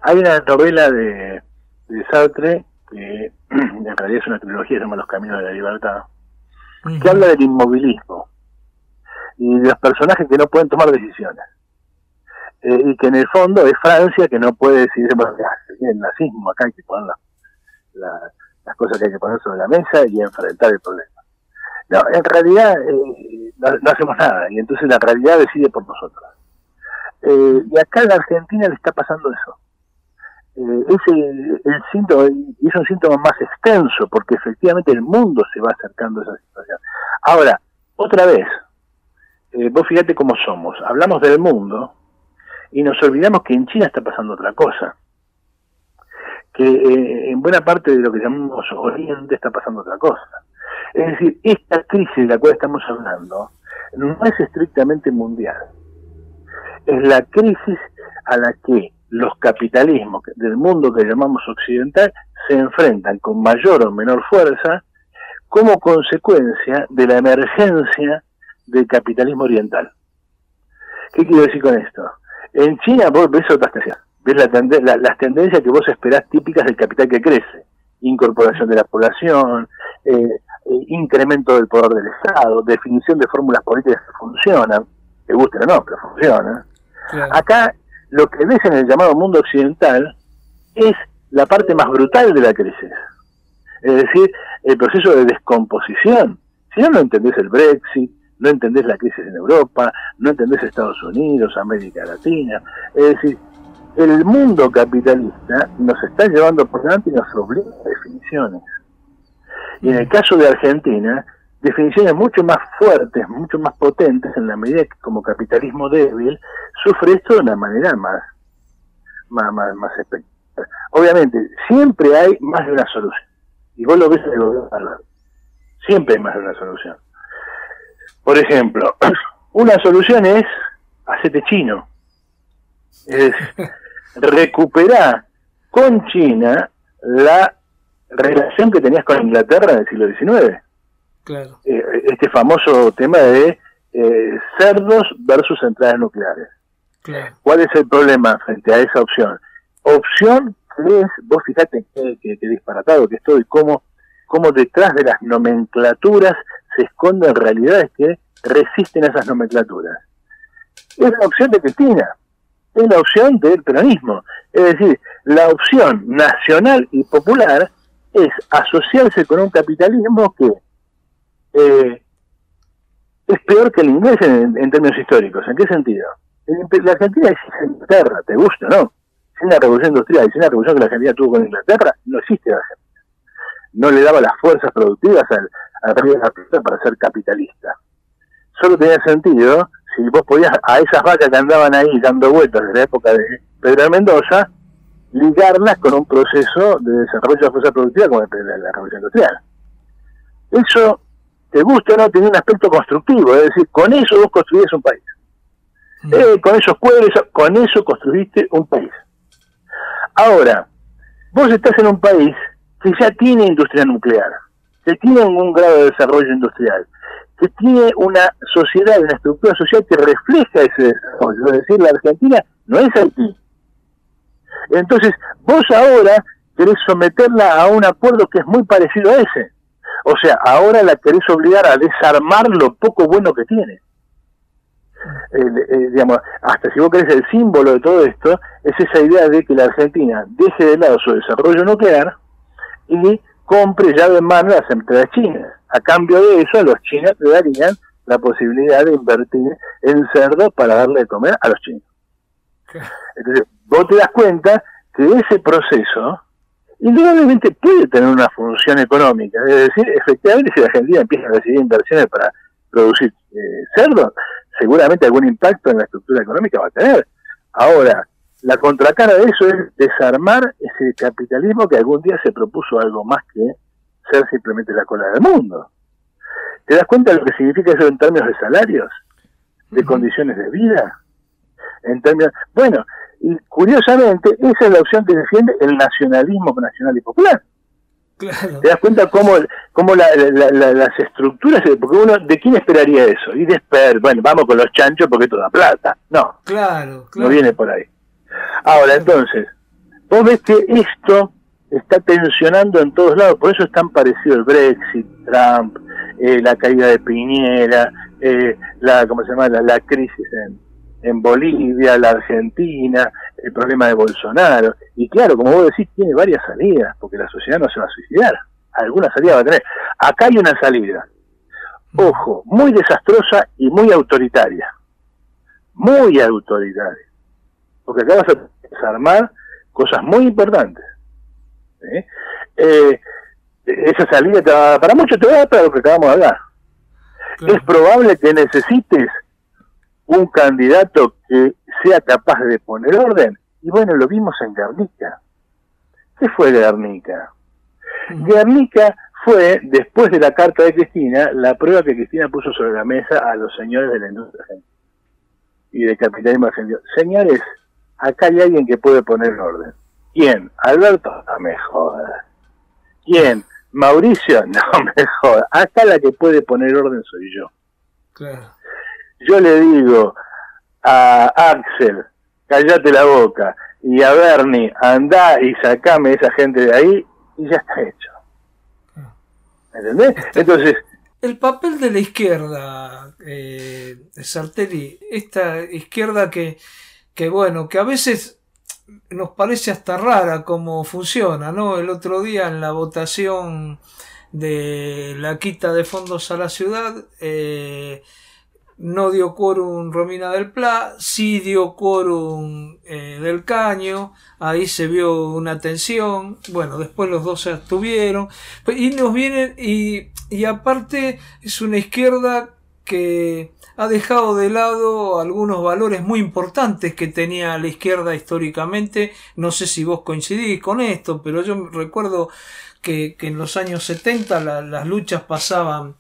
Hay una novela de Sartre, que en realidad es una trilogía, se llama Los Caminos de la Libertad, que habla del inmovilismo y de los personajes que no pueden tomar decisiones. Y que en el fondo es Francia que no puede decidir, bueno, el nazismo, acá hay que poner las cosas que hay que poner sobre la mesa y enfrentar el problema. No, en realidad no hacemos nada, y entonces la realidad decide por nosotros. Y acá en la Argentina le está pasando eso. El síntoma, y es un síntoma más extenso, porque efectivamente el mundo se va acercando a esa situación. Ahora, otra vez, vos fíjate cómo somos, hablamos del mundo y nos olvidamos que en China está pasando otra cosa, que en buena parte de lo que llamamos Oriente está pasando otra cosa. Es decir, esta crisis de la cual estamos hablando no es estrictamente mundial, es la crisis a la que los capitalismos del mundo que llamamos occidental se enfrentan con mayor o menor fuerza como consecuencia de la emergencia del capitalismo oriental. ¿Qué quiero decir con esto? En China vos ves otras tendencias, ves las tendencias que vos esperás típicas del capital que crece: incorporación de la población, incremento del poder del Estado, definición de fórmulas políticas que funcionan, te guste o no, pero funcionan. Claro. Acá lo que ves en el llamado mundo occidental es la parte más brutal de la crisis, es decir, el proceso de descomposición. Si no entendés el Brexit, no entendés la crisis en Europa, no entendés Estados Unidos, América Latina, es decir, el mundo capitalista nos está llevando por delante y nos obliga a definiciones. Y en el caso de Argentina, definiciones mucho más fuertes, mucho más potentes, en la medida que como capitalismo débil sufre esto de una manera más espectacular. Obviamente, siempre hay más de una solución. Y vos lo ves en el gobierno de Alberto. Siempre hay más de una solución. Por ejemplo, una solución es hacete chino. Es recuperar con China la relación que tenías con Inglaterra en el siglo XIX. Claro. Este famoso tema de cerdos versus centrales nucleares. Claro. ¿Cuál es el problema frente a esa opción? Opción que es, vos fijate que disparatado que estoy, cómo detrás de las nomenclaturas se esconden realidades que resisten a esas nomenclaturas. Es la opción de Cristina, es la opción del peronismo. Es decir, la opción nacional y popular es asociarse con un capitalismo que es peor que el inglés en términos históricos. ¿En qué sentido? La Argentina es Inglaterra, te gusta, ¿no? Sin la revolución industrial y sin la revolución que la Argentina tuvo con Inglaterra, no existe la Argentina. No le daba las fuerzas productivas al Río de la Plata para ser capitalista. Solo tenía sentido si vos podías a esas vacas que andaban ahí dando vueltas desde la época de Pedro de Mendoza, ligarlas con un proceso de desarrollo de la fuerza productiva como la revolución industrial. Eso, te gusta o no, tiene un aspecto constructivo, es decir, con eso vos construís un país. Con esos cuadros, con eso construiste un país. Ahora, vos estás en un país que ya tiene industria nuclear, que tiene un grado de desarrollo industrial, que tiene una sociedad, una estructura social que refleja ese desarrollo. Es decir, la Argentina no es Haití. Entonces, vos ahora querés someterla a un acuerdo que es muy parecido a ese. O sea, ahora la querés obligar a desarmar lo poco bueno que tiene. Digamos, hasta si vos querés, el símbolo de todo esto es esa idea de que la Argentina deje de lado su desarrollo nuclear y compre llave en mano las empresas chinas. A cambio de eso, los chinos le darían la posibilidad de invertir en cerdo para darle de comer a los chinos. Entonces, vos te das cuenta que ese proceso indudablemente puede tener una función económica. Es decir, efectivamente, si la Argentina empieza a recibir inversiones para producir cerdo, seguramente algún impacto en la estructura económica va a tener. Ahora, la contracara de eso es desarmar ese capitalismo que algún día se propuso algo más que ser simplemente la cola del mundo. ¿Te das cuenta de lo que significa eso en términos de salarios? ¿De condiciones de vida? En términos... Bueno, y curiosamente, esa es la opción que defiende el nacionalismo nacional y popular. Claro. ¿Te das cuenta cómo las estructuras, porque uno, ¿de quién esperaría eso? Y bueno, vamos con los chanchos porque esto da plata. No, claro. No viene por ahí. Ahora, entonces, Vos ves que esto está tensionando en todos lados, por eso es tan parecido el Brexit, Trump, la caída de Piñera, ¿cómo se llama? La crisis en Bolivia, la Argentina, el problema de Bolsonaro. Y claro, como vos decís, tiene varias salidas, porque la sociedad no se va a suicidar. Alguna salida va a tener. Acá hay una salida, ojo, muy desastrosa y muy autoritaria. Muy autoritaria. Porque acá vas a desarmar cosas muy importantes. Esa salida para mucho te va a dar para lo que acabamos de hablar. Claro. Es probable que necesites un candidato que sea capaz de poner orden. Y bueno, lo vimos en Guernica. ¿Qué fue Guernica? Guernica fue, después de la carta de Cristina, la prueba que Cristina puso sobre la mesa a los señores de la industria argentina y del capitalismo argentino. Señores, acá hay alguien que puede poner orden. ¿Quién? Alberto, no me jodas. ¿Quién? Mauricio, no me jodas. Acá la que puede poner orden soy yo. Claro. Yo le digo a Axel, callate la boca, y a Bernie, andá y sacame esa gente de ahí, y ya está hecho. ¿Entendés? Entonces, el papel de la izquierda, Sartelli, esta izquierda que bueno, que a veces nos parece hasta rara cómo funciona, ¿no? El otro día en la votación de la quita de fondos a la ciudad, no dio quórum Romina del Pla, sí dio quórum del Caño, ahí se vio una tensión, bueno, después los dos se abstuvieron, y nos vienen, y aparte es una izquierda que ha dejado de lado algunos valores muy importantes que tenía la izquierda históricamente. No sé si vos coincidís con esto, pero yo recuerdo que en los años 70 las luchas pasaban,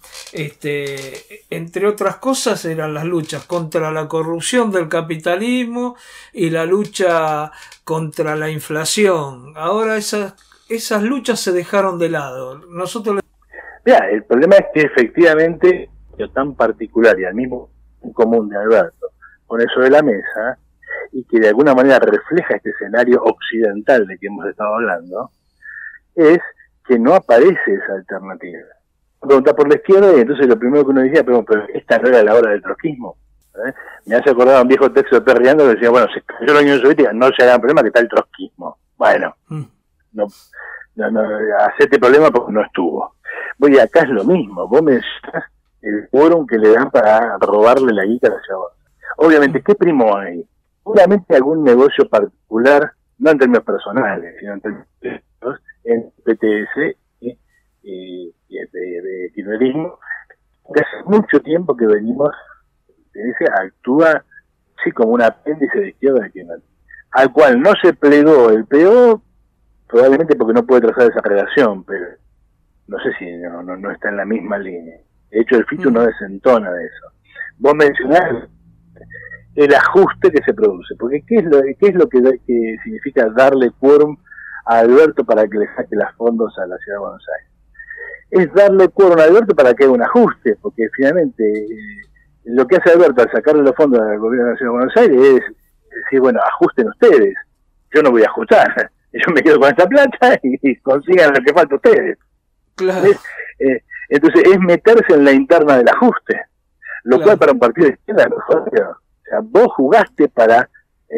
entre otras cosas, eran las luchas contra la corrupción del capitalismo y la lucha contra la inflación. Ahora esas luchas se dejaron de lado. Mira, el problema es que efectivamente tan particular y al mismo común de Alberto con eso de la mesa, y que de alguna manera refleja este escenario occidental de que hemos estado hablando, es que no aparece esa alternativa. Pregunta por la izquierda y entonces lo primero que uno decía, pero esta no era la hora del trotskismo. Me hace acordar un viejo texto de Perry Ando que decía, bueno, se cayó la Unión Soviética, no se hagan problema que está el trotskismo. Bueno, no hacete problema porque no estuvo. Voy, acá es lo mismo, vos mencionás el quórum que le dan para robarle la guita a la ciudad. Obviamente, ¿qué primo hay? Seguramente algún negocio particular, no en términos personales, sino en términos en PTS y de kirchnerismo, que hace mucho tiempo que venimos, PTS actúa sí como un apéndice de izquierda de Kirchner, al cual no se plegó el PO, probablemente porque no puede trazar esa relación, pero no sé si no está en la misma línea. De hecho, el FITU no desentona de eso. Vos mencionás el ajuste que se produce, porque ¿qué es lo que significa darle quórum a Alberto para que le saque los fondos a la Ciudad de Buenos Aires? Es darle quórum a Alberto para que haga un ajuste, porque finalmente lo que hace Alberto al sacarle los fondos al gobierno de la Ciudad de Buenos Aires es decir, bueno, ajusten ustedes, yo no voy a ajustar, yo me quedo con esta plata y consigan lo que falta ustedes. Claro. Entonces es meterse en la interna del ajuste, lo cual para un partido de izquierda no es jodido. O sea, vos jugaste para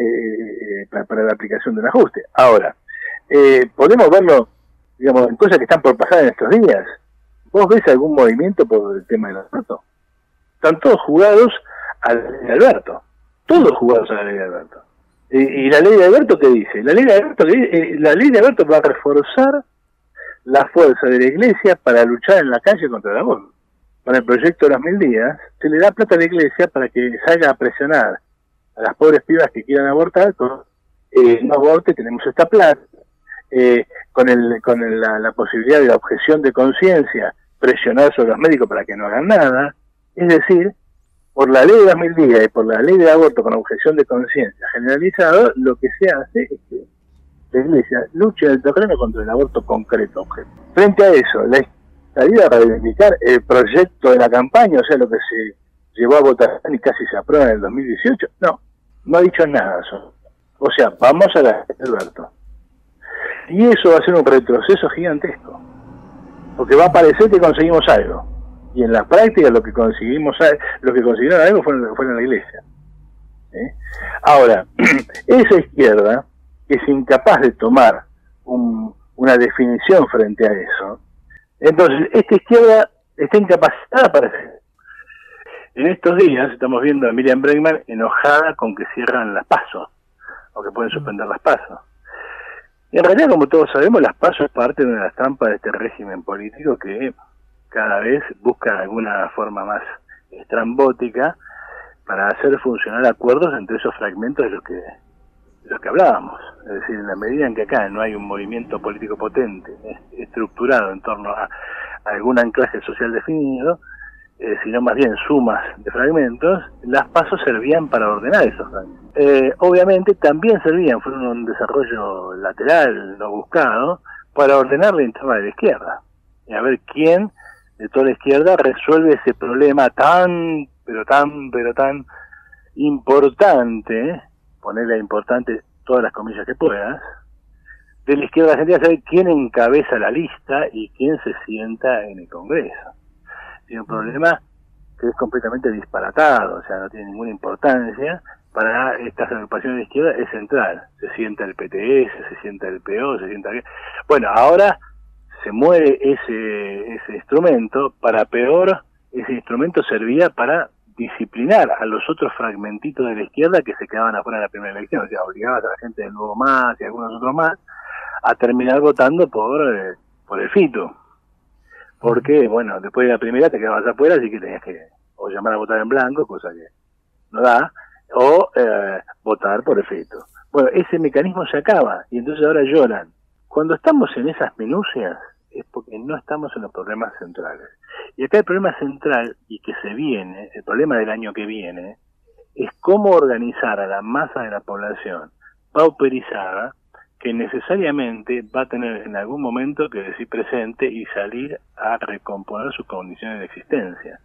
la aplicación de un ajuste. Ahora, podemos verlo, digamos, en cosas que están por pasar en estos días. ¿Vos ves algún movimiento por el tema del Alberto? Están todos jugados a la ley de Alberto. Todos jugados a la ley de Alberto. ¿Y la ley de Alberto qué dice? La ley de Alberto va a reforzar la fuerza de la Iglesia para luchar en la calle contra el aborto. Con el proyecto de los 1000 días, se le da plata a la Iglesia para que salga a presionar a las pobres pibas que quieran abortar, no aborte, tenemos esta plata, con la posibilidad de la objeción de conciencia, presionar sobre los médicos para que no hagan nada. Es decir, por la ley de los 1000 días y por la ley del aborto con objeción de conciencia generalizado, lo que se hace es que la Iglesia lucha en el terreno contra el aborto concreto. Frente a eso, la salida para reivindicar el proyecto de la campaña, o sea, lo que se llevó a votación y casi se aprueba en el 2018, no ha dicho nada. O sea, vamos a la de Alberto. Y eso va a ser un retroceso gigantesco, porque va a parecer que conseguimos algo, y en la práctica lo que consiguieron algo fue en la iglesia. Ahora, esa izquierda, que es incapaz de tomar una definición frente a eso, entonces esta izquierda está incapacitada para hacer. En estos días estamos viendo a Miriam Bregman enojada con que cierran las PASO, o que pueden suspender las PASO. Y en realidad, como todos sabemos, las PASO es parte de una de las trampas de este régimen político que cada vez busca alguna forma más estrambótica para hacer funcionar acuerdos entre esos fragmentos de los que hablábamos. Es decir, en la medida en que acá no hay un movimiento político potente, estructurado en torno a algún anclaje social definido, sino más bien sumas de fragmentos, las PASO servían para ordenar esos fragmentos. Obviamente también servían, fueron un desarrollo lateral, no buscado, para ordenar la interna de la izquierda. Y a ver quién de toda la izquierda resuelve ese problema tan importante, ponerle importante todas las comillas que puedas, de la izquierda argentina, saber quién encabeza la lista y quién se sienta en el Congreso. Tiene un problema que es completamente disparatado, o sea, no tiene ninguna importancia. Para estas agrupaciones de izquierda es central. Se sienta el PTS, se sienta el PO, se sienta... Bueno, ahora se muere ese instrumento. Para peor, ese instrumento servía para disciplinar a los otros fragmentitos de la izquierda que se quedaban afuera de la primera elección. O sea, obligabas a la gente del Nuevo Más y algunos otros más a terminar votando por el FITU. Porque, bueno, después de la primera te quedabas afuera, así que tenías que o llamar a votar en blanco, cosa que no da, o votar por el FITU. Bueno, ese mecanismo se acaba, y entonces ahora lloran. Cuando estamos en esas minucias, es porque no estamos en los problemas centrales. Y acá el problema central, y que se viene, el problema del año que viene, es cómo organizar a la masa de la población pauperizada, que necesariamente va a tener en algún momento que decir presente y salir a recomponer sus condiciones de existencia.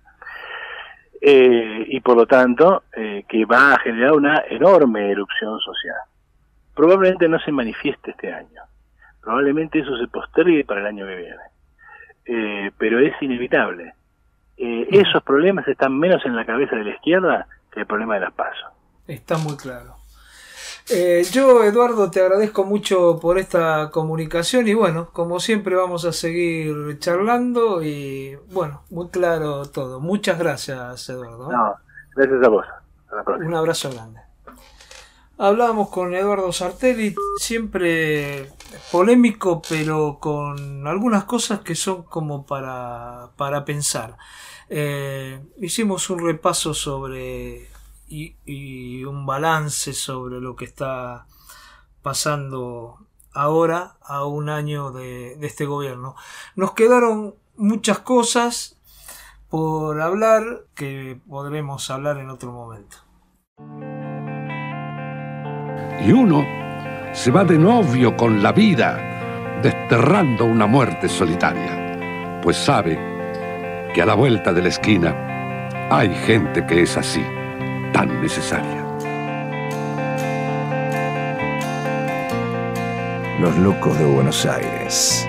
Y por lo tanto, que va a generar una enorme erupción social. Probablemente no se manifieste este año. Probablemente eso se postergue para el año que viene. Pero es inevitable. Esos problemas están menos en la cabeza de la izquierda que el problema de las PASO. Está muy claro. Yo, Eduardo, te agradezco mucho por esta comunicación y bueno, como siempre vamos a seguir charlando y bueno, muy claro todo. Muchas gracias, Eduardo. No, gracias a vos. Hasta la próxima. Un abrazo grande. Hablábamos con Eduardo Sartelli, siempre polémico, pero con algunas cosas que son como para pensar. Hicimos un repaso sobre y un balance sobre lo que está pasando ahora a un año de este gobierno. Nos quedaron muchas cosas por hablar que podremos hablar en otro momento. Y uno se va de novio con la vida, desterrando una muerte solitaria, pues sabe que a la vuelta de la esquina hay gente que es así, tan necesaria. Los locos de Buenos Aires.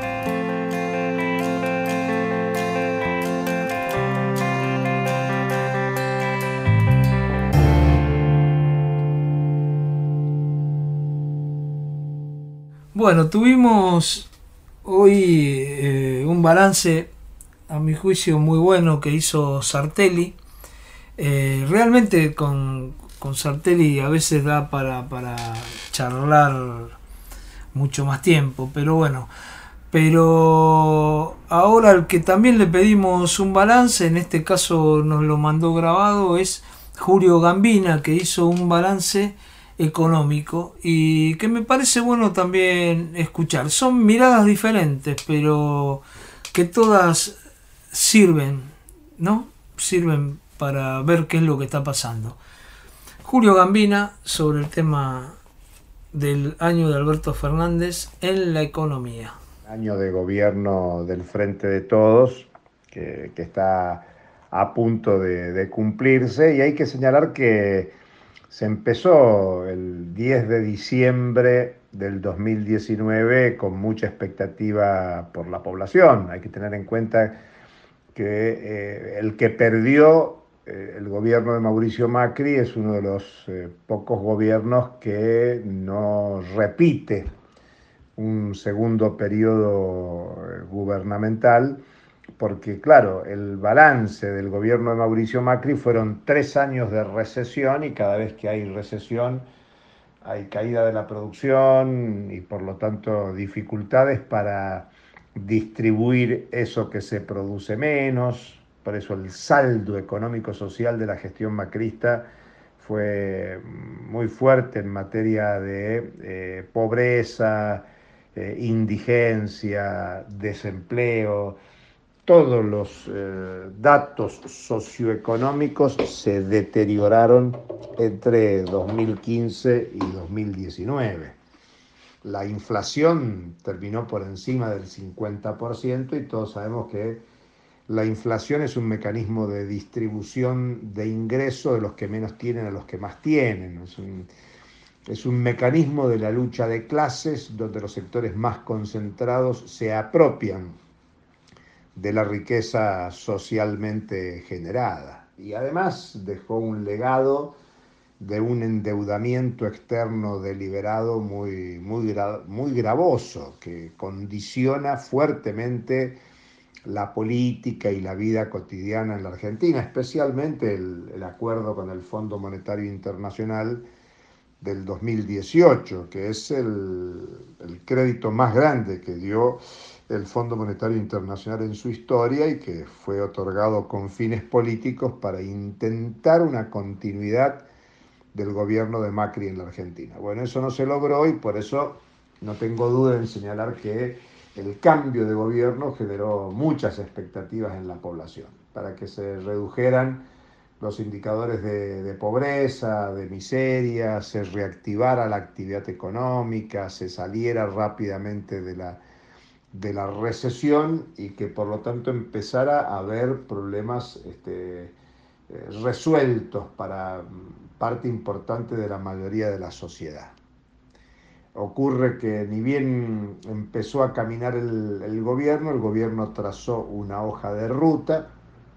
Bueno, tuvimos hoy un balance, a mi juicio, muy bueno que hizo Sartelli. Realmente con Sartelli a veces da para charlar mucho más tiempo, pero bueno. Pero ahora al que también le pedimos un balance, en este caso nos lo mandó grabado, es Julio Gambina, que hizo un balance económico y que me parece bueno también escuchar. Son miradas diferentes, pero que todas sirven, ¿no? Sirven para ver qué es lo que está pasando. Julio Gambina sobre el tema del año de Alberto Fernández en la economía. Año de gobierno del Frente de Todos, que está a punto de cumplirse, y hay que señalar que Se empezó el 10 de diciembre del 2019 con mucha expectativa por la población. Hay que tener en cuenta que el que perdió el gobierno de Mauricio Macri es uno de los pocos gobiernos que no repite un segundo periodo gubernamental, porque claro, el balance del gobierno de Mauricio Macri fueron 3 años de recesión y cada vez que hay recesión hay caída de la producción y por lo tanto dificultades para distribuir eso que se produce menos. Por eso el saldo económico-social de la gestión macrista fue muy fuerte en materia de pobreza, indigencia, desempleo. Todos los datos socioeconómicos se deterioraron entre 2015 y 2019. La inflación terminó por encima del 50% y todos sabemos que la inflación es un mecanismo de distribución de ingresos de los que menos tienen a los que más tienen. Es un mecanismo de la lucha de clases donde los sectores más concentrados se apropian de la riqueza socialmente generada. Y además dejó un legado de un endeudamiento externo deliberado muy gravoso, que condiciona fuertemente la política y la vida cotidiana en la Argentina, especialmente el acuerdo con el Fondo Monetario Internacional del 2018, que es el crédito más grande que dio el Fondo Monetario Internacional en su historia y que fue otorgado con fines políticos para intentar una continuidad del gobierno de Macri en la Argentina. Bueno, eso no se logró y por eso no tengo duda en señalar que el cambio de gobierno generó muchas expectativas en la población para que se redujeran los indicadores de pobreza, de miseria, se reactivara la actividad económica, se saliera rápidamente de la recesión y que por lo tanto empezara a haber problemas resueltos para parte importante de la mayoría de la sociedad. Ocurre que ni bien empezó a caminar el gobierno trazó una hoja de ruta.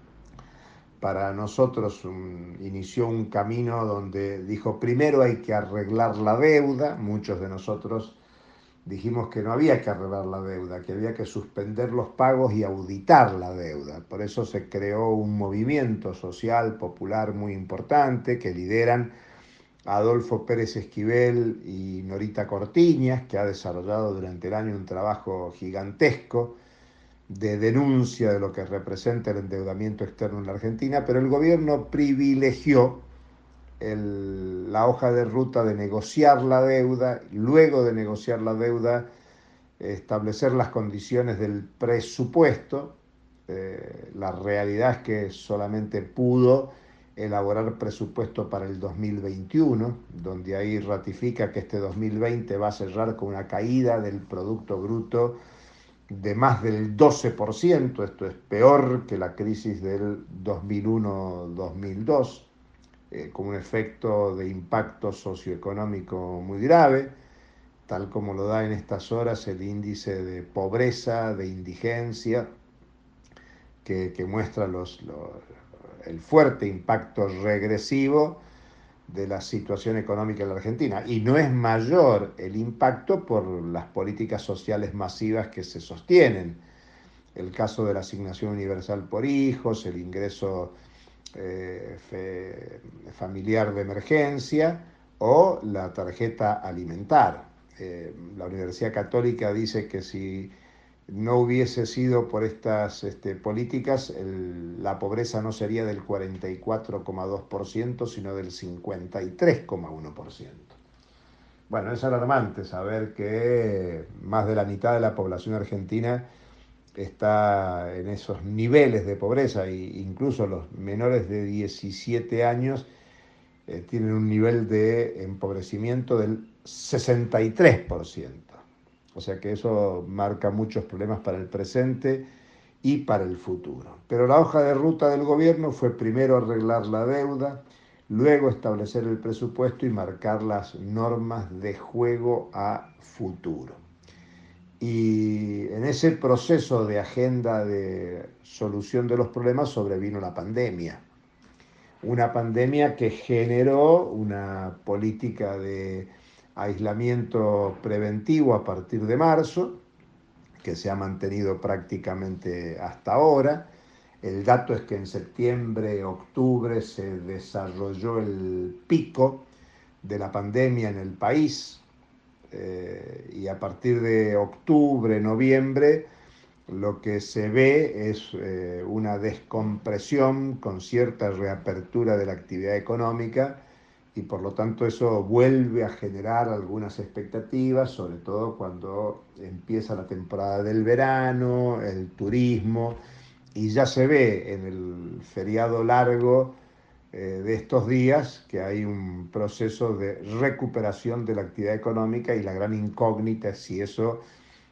Para nosotros inició un camino donde dijo, primero hay que arreglar la deuda. Muchos de nosotros dijimos que no había que arreglar la deuda, que había que suspender los pagos y auditar la deuda. Por eso se creó un movimiento social popular muy importante que lideran Adolfo Pérez Esquivel y Norita Cortiñas, que ha desarrollado durante el año un trabajo gigantesco de denuncia de lo que representa el endeudamiento externo en la Argentina, pero el gobierno privilegió la hoja de ruta de negociar la deuda, luego de negociar la deuda, establecer las condiciones del presupuesto. La realidad es que solamente pudo elaborar presupuesto para el 2021, donde ahí ratifica que este 2020 va a cerrar con una caída del Producto Bruto de más del 12%, esto es peor que la crisis del 2001-2002, con un efecto de impacto socioeconómico muy grave, tal como lo da en estas horas el índice de pobreza, de indigencia, que muestra el fuerte impacto regresivo de la situación económica en la Argentina. Y no es mayor el impacto por las políticas sociales masivas que se sostienen. El caso de la asignación universal por hijos, el ingreso familiar de emergencia o la tarjeta alimentar. La Universidad Católica dice que si no hubiese sido por estas políticas, la pobreza no sería del 44,2%, sino del 53,1%. Bueno, es alarmante saber que más de la mitad de la población argentina está en esos niveles de pobreza e incluso los menores de 17 años tienen un nivel de empobrecimiento del 63%. O sea que eso marca muchos problemas para el presente y para el futuro. Pero la hoja de ruta del gobierno fue primero arreglar la deuda, luego establecer el presupuesto y marcar las normas de juego a futuro. Y en ese proceso de agenda de solución de los problemas sobrevino la pandemia. Una pandemia que generó una política de aislamiento preventivo a partir de marzo, que se ha mantenido prácticamente hasta ahora. El dato es que en septiembre, octubre se desarrolló el pico de la pandemia en el país, y a partir de octubre, noviembre, lo que se ve es una descompresión con cierta reapertura de la actividad económica, y por lo tanto eso vuelve a generar algunas expectativas, sobre todo cuando empieza la temporada del verano, el turismo, y ya se ve en el feriado largo de estos días que hay un proceso de recuperación de la actividad económica, y la gran incógnita es si eso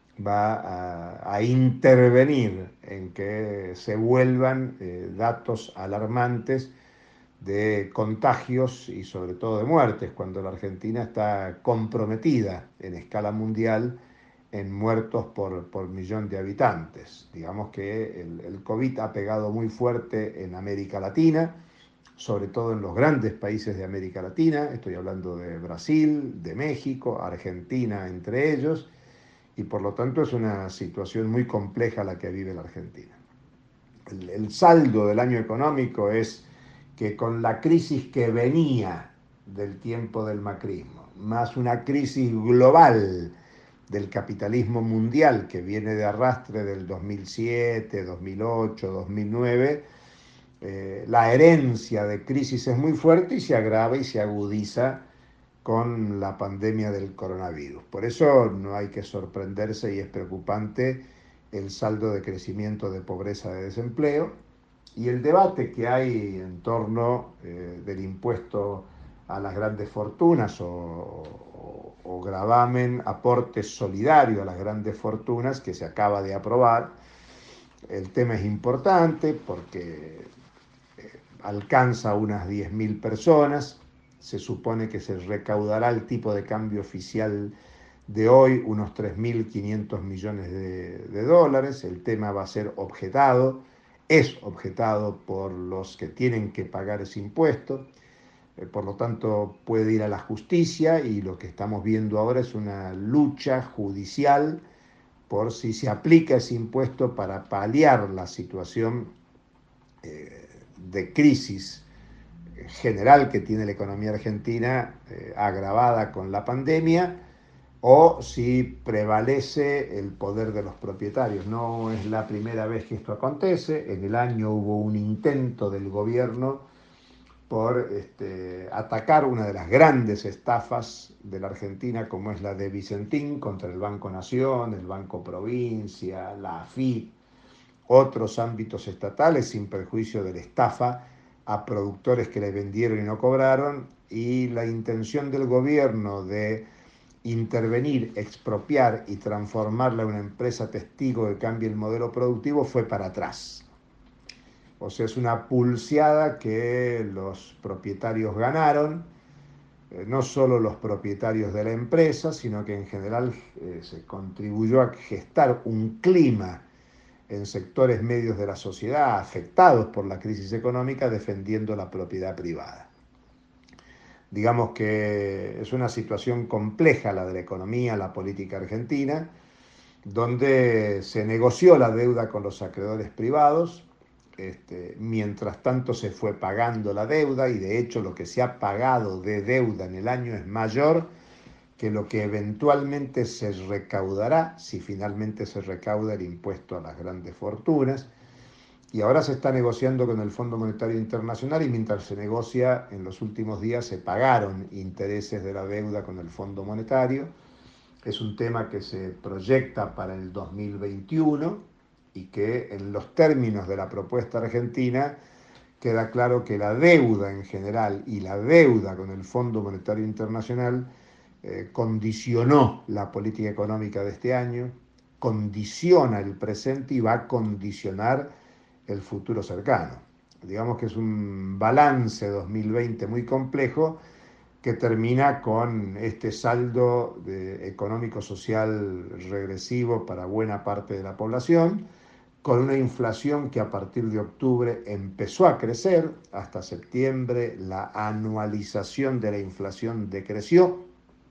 va a intervenir en que se vuelvan datos alarmantes de contagios y sobre todo de muertes, cuando la Argentina está comprometida en escala mundial en muertos por millón de habitantes. Digamos que el COVID ha pegado muy fuerte en América Latina, sobre todo en los grandes países de América Latina. Estoy hablando de Brasil, de México, Argentina entre ellos, y por lo tanto es una situación muy compleja la que vive la Argentina. El saldo del año económico es que con la crisis que venía del tiempo del macrismo, más una crisis global del capitalismo mundial que viene de arrastre del 2007, 2008, 2009, la herencia de crisis es muy fuerte y se agrava y se agudiza con la pandemia del coronavirus. Por eso no hay que sorprenderse, y es preocupante el saldo de crecimiento de pobreza, de desempleo, y el debate que hay en torno del impuesto a las grandes fortunas o gravamen, aporte solidario a las grandes fortunas, que se acaba de aprobar. El tema es importante porque alcanza unas 10.000 personas, se supone que se recaudará el tipo de cambio oficial de hoy, unos 3.500 millones de dólares. El tema va a ser objetado, es objetado por los que tienen que pagar ese impuesto, por lo tanto puede ir a la justicia, y lo que estamos viendo ahora es una lucha judicial por si se aplica ese impuesto para paliar la situación de crisis general que tiene la economía argentina, agravada con la pandemia, o si prevalece el poder de los propietarios. No es la primera vez que esto acontece. En el año hubo un intento del gobierno por atacar una de las grandes estafas de la Argentina, como es la de Vicentín, contra el Banco Nación, el Banco Provincia, la AFIP, otros ámbitos estatales, sin perjuicio de la estafa a productores que le vendieron y no cobraron, y la intención del gobierno de intervenir, expropiar y transformarla en una empresa testigo que cambie el modelo productivo fue para atrás. O sea, es una pulseada que los propietarios ganaron, no solo los propietarios de la empresa, sino que en general se contribuyó a gestar un clima en sectores medios de la sociedad afectados por la crisis económica, defendiendo la propiedad privada. Digamos que es una situación compleja la de la economía, la política argentina, donde se negoció la deuda con los acreedores privados, mientras tanto se fue pagando la deuda, y de hecho lo que se ha pagado de deuda en el año es mayor que lo que eventualmente se recaudará, si finalmente se recauda el impuesto a las grandes fortunas. Y ahora se está negociando con el Fondo Monetario Internacional, y mientras se negocia, en los últimos días se pagaron intereses de la deuda con el Fondo Monetario. Es un tema que se proyecta para el 2021, y que en los términos de la propuesta argentina queda claro que la deuda en general y la deuda con el Fondo Monetario Internacional condicionó la política económica de este año, condiciona el presente y va a condicionar el futuro cercano. digamos que es un balance 2020 muy complejo que termina con este saldo económico-social regresivo para buena parte de la población, con una inflación que a partir de octubre empezó a crecer, hasta septiembre la anualización de la inflación decreció,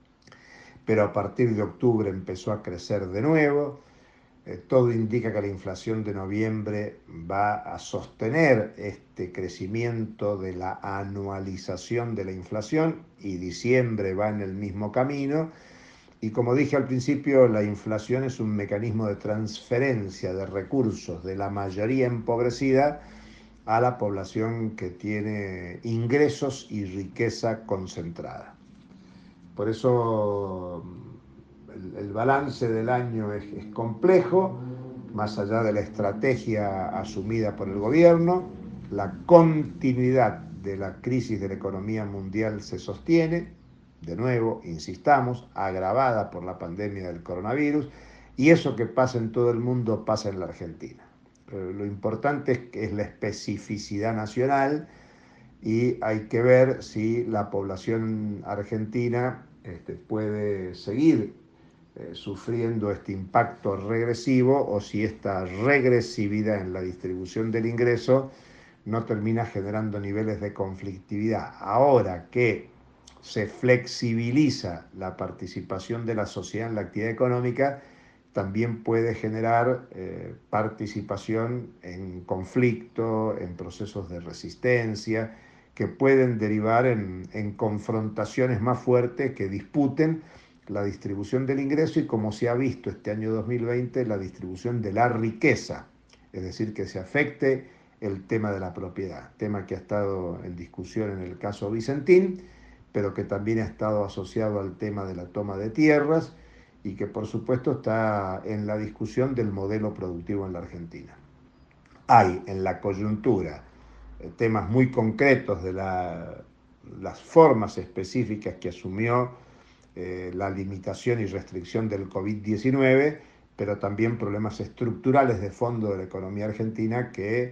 pero a partir de octubre empezó a crecer de nuevo. Todo indica que la inflación de noviembre va a sostener este crecimiento de la anualización de la inflación y diciembre va en el mismo camino. Y como dije al principio, la inflación es un mecanismo de transferencia de recursos de la mayoría empobrecida a la población que tiene ingresos y riqueza concentrada. Por eso el balance del año es complejo, más allá de la estrategia asumida por el gobierno. La continuidad de la crisis de la economía mundial se sostiene, de nuevo, insistamos, agravada por la pandemia del coronavirus, y eso que pasa en todo el mundo pasa en la Argentina. Lo importante es la especificidad nacional y hay que ver si la población argentina puede seguir sufriendo este impacto regresivo o si esta regresividad en la distribución del ingreso no termina generando niveles de conflictividad. Ahora que se flexibiliza la participación de la sociedad en la actividad económica, también puede generar participación en conflicto, en procesos de resistencia, que pueden derivar en confrontaciones más fuertes que disputen la distribución del ingreso y, como se ha visto este año 2020, la distribución de la riqueza, es decir, que se afecte el tema de la propiedad, tema que ha estado en discusión en el caso Vicentín, pero que también ha estado asociado al tema de la toma de tierras y que por supuesto está en la discusión del modelo productivo en la Argentina. Hay en la coyuntura temas muy concretos de las formas específicas que asumió la limitación y restricción del COVID-19, pero también problemas estructurales de fondo de la economía argentina que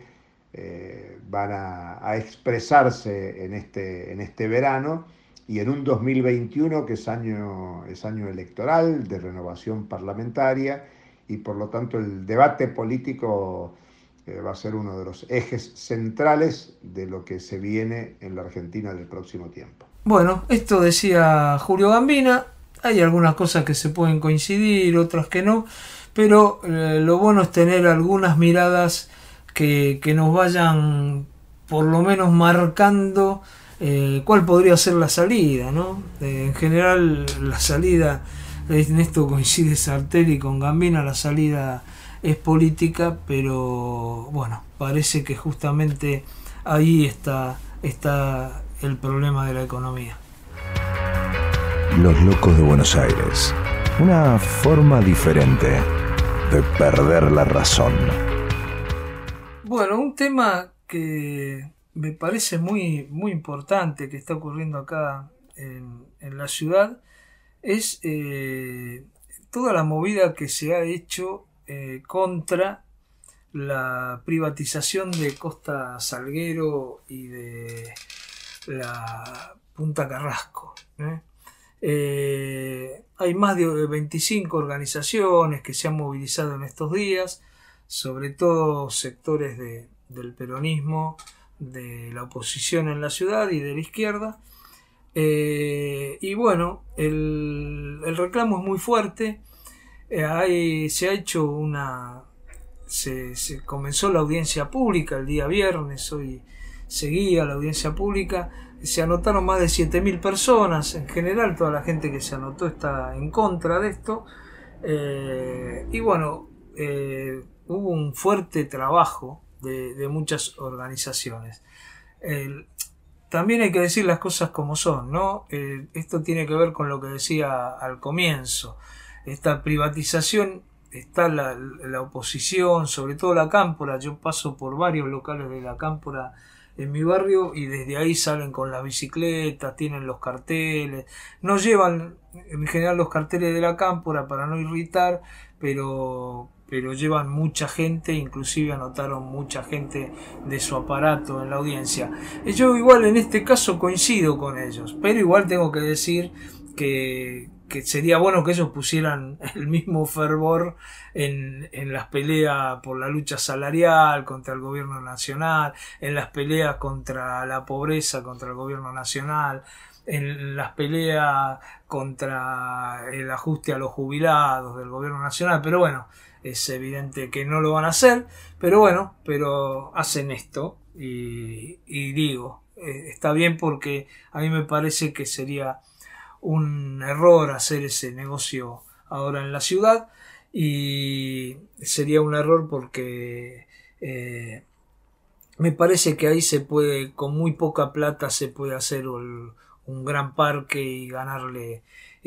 van a expresarse en este verano y en un 2021 que es año electoral, de renovación parlamentaria, y por lo tanto el debate político va a ser uno de los ejes centrales de lo que se viene en la Argentina del próximo tiempo. Bueno, esto decía Julio Gambina. Hay algunas cosas que se pueden coincidir, otras que no, pero lo bueno es tener algunas miradas que nos vayan por lo menos marcando cuál podría ser la salida, ¿no? En general la salida, en esto coincide Sartelli con Gambina, la salida es política, pero bueno, parece que justamente ahí está el problema de la economía. Los locos de Buenos Aires. Una forma diferente de perder la razón. Bueno, un tema que me parece muy, muy importante que está ocurriendo acá en la ciudad es toda la movida que se ha hecho contra la privatización de Costa Salguero y de la Punta Carrasco. Hay más de 25 organizaciones que se han movilizado en estos días, sobre todo sectores del peronismo, de la oposición en la ciudad y de la izquierda. Y bueno, el reclamo es muy fuerte. Se comenzó la audiencia pública el día viernes, hoy seguía la audiencia pública, se anotaron más de 7.000 personas, en general toda la gente que se anotó está en contra de esto, y bueno, hubo un fuerte trabajo de muchas organizaciones. También hay que decir las cosas como son, ¿no? Esto tiene que ver con lo que decía al comienzo, esta privatización. Está la oposición, sobre todo la Cámpora. Yo paso por varios locales de la Cámpora en mi barrio y desde ahí salen con las bicicletas, tienen los carteles, no llevan en general los carteles de la Cámpora para no irritar, pero pero llevan mucha gente, inclusive anotaron mucha gente de su aparato en la audiencia. Yo igual en este caso coincido con ellos, pero igual tengo que decir que sería bueno que ellos pusieran el mismo fervor en las peleas por la lucha salarial contra el gobierno nacional, en las peleas contra la pobreza contra el gobierno nacional, en las peleas contra el ajuste a los jubilados del gobierno nacional. Pero bueno, es evidente que no lo van a hacer, pero hacen esto y digo, está bien, porque a mí me parece que sería un error hacer ese negocio ahora en la ciudad, y sería un error porque me parece que ahí se puede, con muy poca plata se puede hacer un gran parque y ganarle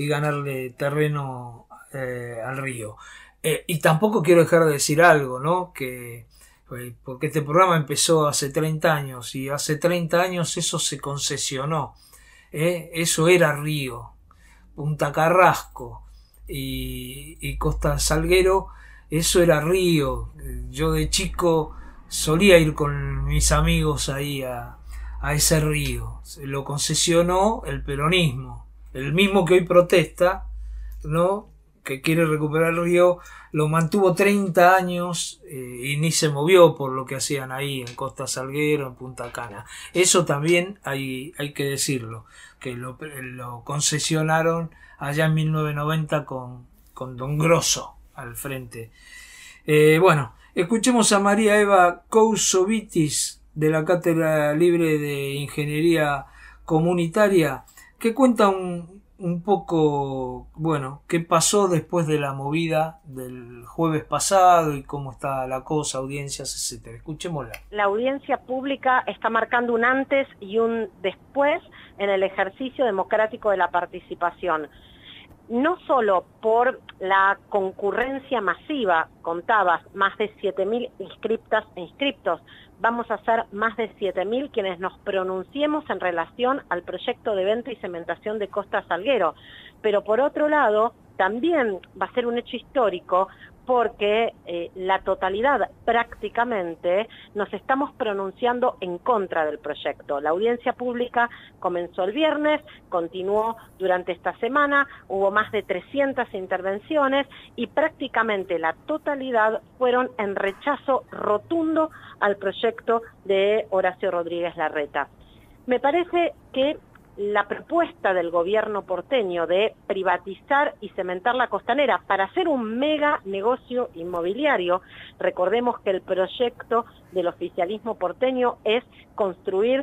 terreno al río. Y tampoco quiero dejar de decir algo, ¿no? Porque este programa empezó hace 30 años y hace 30 años eso se concesionó. Eso era río. Punta Carrasco y Costa Salguero, eso era río. Yo de chico solía ir con mis amigos ahí a ese río. Lo concesionó el peronismo, el mismo que hoy protesta, ¿no?, que quiere recuperar el río. Lo mantuvo 30 años y ni se movió por lo que hacían ahí en Costa Salguero, en Punta Cana. Eso también hay que decirlo, que lo concesionaron allá en 1990 con Don Grosso al frente. Bueno, escuchemos a María Eva Cousovitis de la Cátedra Libre de Ingeniería Comunitaria, que cuenta un poco, bueno, qué pasó después de la movida del jueves pasado y cómo está la cosa, audiencias, etcétera. Escuchémosla. La audiencia pública está marcando un antes y un después en el ejercicio democrático de la participación. No solo por la concurrencia masiva, contabas, más de 7.000 inscriptas e inscriptos, vamos a ser más de 7.000 quienes nos pronunciemos en relación al proyecto de venta y cementación de Costa Salguero, pero por otro lado también va a ser un hecho histórico porque la totalidad prácticamente nos estamos pronunciando en contra del proyecto. La audiencia pública comenzó el viernes, continuó durante esta semana, hubo más de 300 intervenciones y prácticamente la totalidad fueron en rechazo rotundo al proyecto de Horacio Rodríguez Larreta. Me parece que la propuesta del gobierno porteño de privatizar y cementar la costanera para hacer un mega negocio inmobiliario, recordemos que el proyecto del oficialismo porteño es construir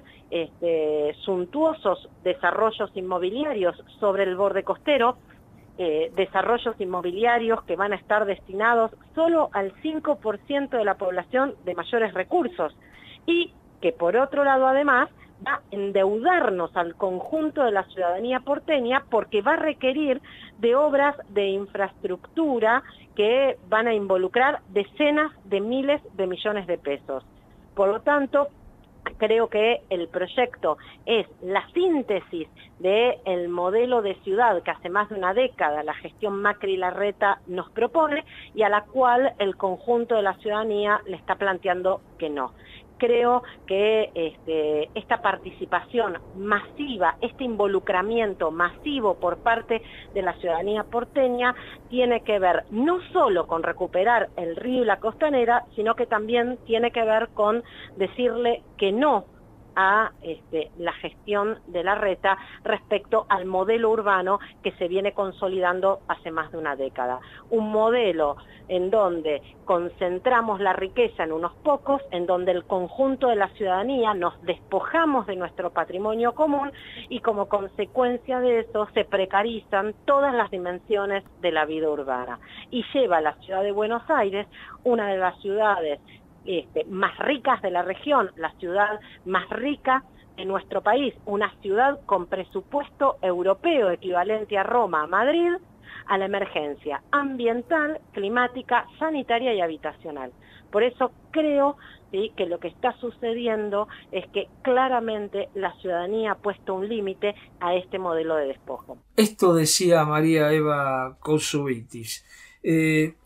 suntuosos desarrollos inmobiliarios sobre el borde costero, desarrollos inmobiliarios que van a estar destinados solo al 5% de la población de mayores recursos y que por otro lado además va a endeudarnos al conjunto de la ciudadanía porteña porque va a requerir de obras de infraestructura que van a involucrar decenas de miles de millones de pesos. Por lo tanto, creo que el proyecto es la síntesis del modelo de ciudad que hace más de una década la gestión Macri-Larreta nos propone y a la cual el conjunto de la ciudadanía le está planteando que no. Creo que esta participación masiva, este involucramiento masivo por parte de la ciudadanía porteña tiene que ver no solo con recuperar el río y la costanera, sino que también tiene que ver con decirle que no a la gestión de Larreta respecto al modelo urbano que se viene consolidando hace más de una década. Un modelo en donde concentramos la riqueza en unos pocos, en donde el conjunto de la ciudadanía nos despojamos de nuestro patrimonio común y como consecuencia de eso se precarizan todas las dimensiones de la vida urbana. Y lleva a la ciudad de Buenos Aires, una de las ciudades más ricas de la región, la ciudad más rica de nuestro país, una ciudad con presupuesto europeo equivalente a Roma, a Madrid, a la emergencia ambiental, climática, sanitaria y habitacional. Por eso creo que lo que está sucediendo es que claramente la ciudadanía ha puesto un límite a este modelo de despojo. Esto decía María Eva Cousovitis.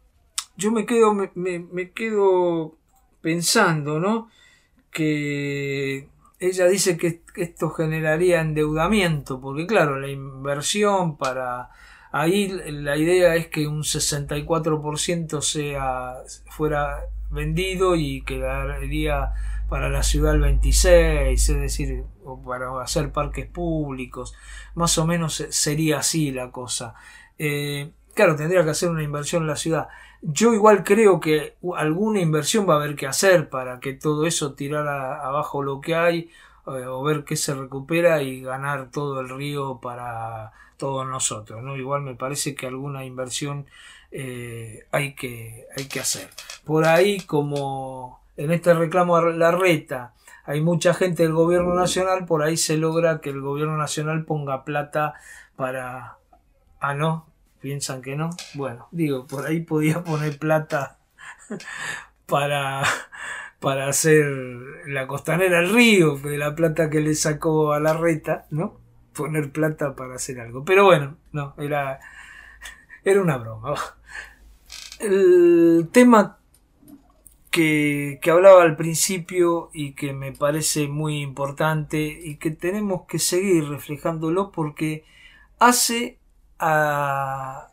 yo me quedo pensando, ¿no? Que ella dice que esto generaría endeudamiento, porque claro, la inversión ahí la idea es que un 64% fuera vendido y quedaría para la ciudad el 26%, es decir, o para hacer parques públicos, más o menos sería así la cosa. Claro, tendría que hacer una inversión en la ciudad. Yo igual creo que alguna inversión va a haber que hacer para que todo eso tirar abajo lo que hay, o ver qué se recupera y ganar todo el río para todos nosotros, ¿no? Igual me parece que alguna inversión hay que hacer. Por ahí, como en este reclamo a Larreta hay mucha gente del gobierno nacional, por ahí se logra que el gobierno nacional ponga plata para... Ah, ¿no? ¿Piensan que no? Bueno, digo, por ahí podía poner plata para hacer la costanera al río, de la plata que le sacó a Larreta, ¿no? Poner plata para hacer algo. Pero bueno, no, era una broma. El tema que hablaba al principio y que me parece muy importante y que tenemos que seguir reflejándolo porque hace a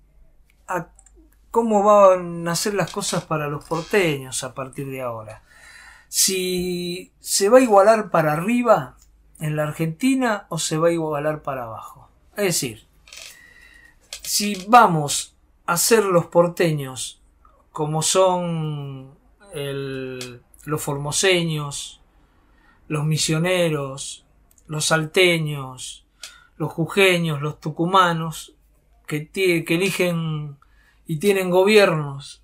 cómo van a ser las cosas para los porteños a partir de ahora. Si se va a igualar para arriba en la Argentina o se va a igualar para abajo. Es decir, si vamos a ser los porteños como son los formoseños, los misioneros, los salteños, los jujeños, los tucumanos, que eligen y tienen gobiernos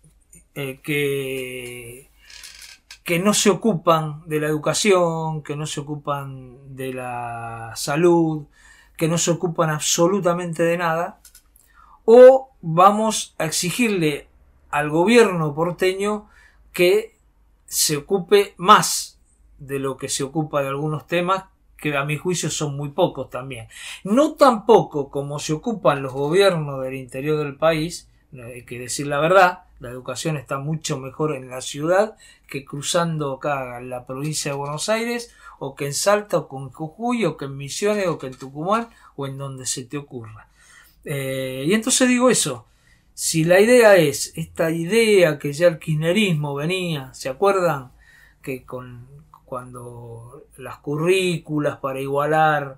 que no se ocupan de la educación, que no se ocupan de la salud, que no se ocupan absolutamente de nada, o vamos a exigirle al gobierno porteño que se ocupe más de lo que se ocupa de algunos temas que a mi juicio son muy pocos también. No tan poco como se ocupan los gobiernos del interior del país, hay que decir la verdad, la educación está mucho mejor en la ciudad que cruzando acá en la provincia de Buenos Aires, o que en Salta, o que en Jujuy, o que en Misiones, o que en Tucumán, o en donde se te ocurra. Y entonces digo eso, si la idea es esta idea que ya el kirchnerismo venía, ¿se acuerdan? Que cuando las currículas para igualar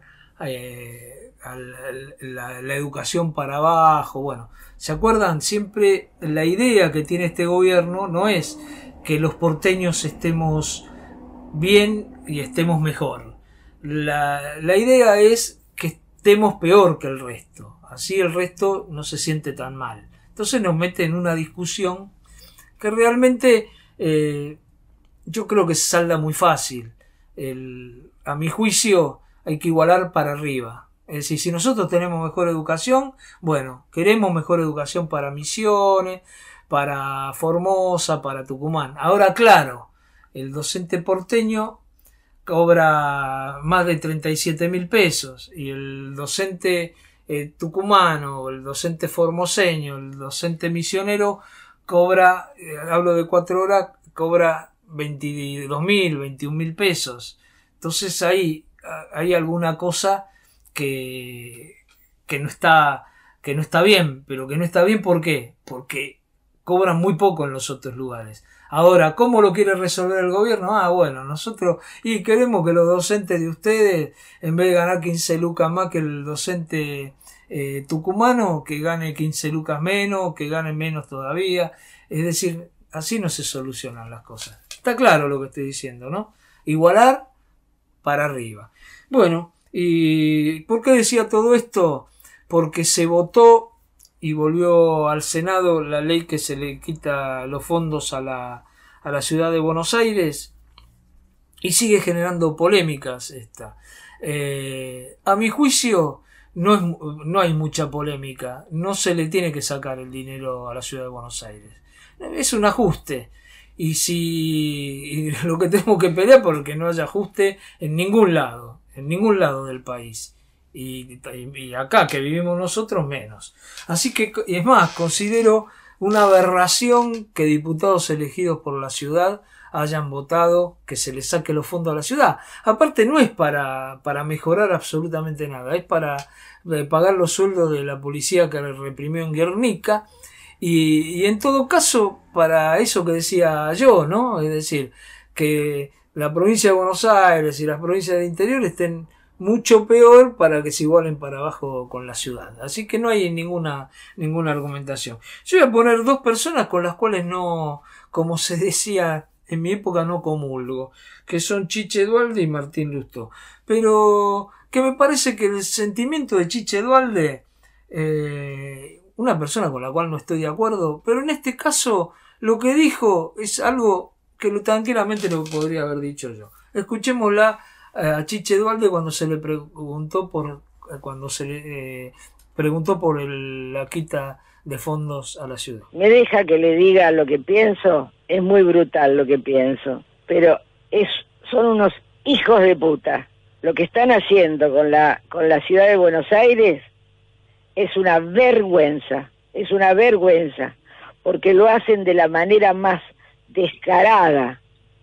la educación para abajo, bueno, ¿se acuerdan? Siempre la idea que tiene este gobierno no es que los porteños estemos bien y estemos mejor. La idea es que estemos peor que el resto. Así el resto no se siente tan mal. Entonces nos mete en una discusión que realmente yo creo que se salda muy fácil. A mi juicio hay que igualar para arriba. Es decir, si nosotros tenemos mejor educación, bueno, queremos mejor educación para Misiones, para Formosa, para Tucumán. Ahora, claro, el docente porteño cobra más de 37.000 pesos y el docente tucumano, el docente formoseño, el docente misionero cobra, hablo de 4 horas, cobra 22.000, 21.000 pesos. Entonces ahí hay alguna cosa que no está bien, pero que no está bien, ¿por qué? Porque cobran muy poco en los otros lugares. Ahora, ¿cómo lo quiere resolver el gobierno? Ah, bueno, nosotros queremos que los docentes de ustedes, en vez de ganar 15 lucas más que el docente tucumano, que gane 15 lucas menos, que gane menos todavía. Es decir, así no se solucionan las cosas. Está claro lo que estoy diciendo, ¿no? Igualar para arriba. Bueno, ¿y por qué decía todo esto? Porque se votó y volvió al Senado la ley que se le quita los fondos a la ciudad de Buenos Aires y sigue generando polémicas esta. A mi juicio no hay mucha polémica, no se le tiene que sacar el dinero a la ciudad de Buenos Aires. Es un ajuste. Y lo que tenemos que pelear porque no haya ajuste en ningún lado del país. Y acá que vivimos nosotros menos. Así que, es más, considero una aberración que diputados elegidos por la ciudad hayan votado que se le saque los fondos a la ciudad. Aparte no es para mejorar absolutamente nada, es para pagar los sueldos de la policía que reprimió en Guernica y en todo caso para eso que decía yo, ¿no? Es decir, que la provincia de Buenos Aires y las provincias del interior estén mucho peor para que se igualen para abajo con la ciudad. Así que no hay ninguna argumentación. Yo voy a poner dos personas con las cuales no, como se decía en mi época, no comulgo, que son Chiche Duhalde y Martín Lustó. Pero que me parece que el sentimiento de Chiche Duhalde, una persona con la cual no estoy de acuerdo, pero en este caso lo que dijo es algo que tranquilamente lo podría haber dicho yo. Escuchémosla a Chiche Duhalde cuando se le preguntó por la quita de fondos a la ciudad. Me deja que le diga lo que pienso, es muy brutal lo que pienso, pero son unos hijos de puta. Lo que están haciendo con la ciudad de Buenos Aires es una vergüenza, porque lo hacen de la manera más descarada.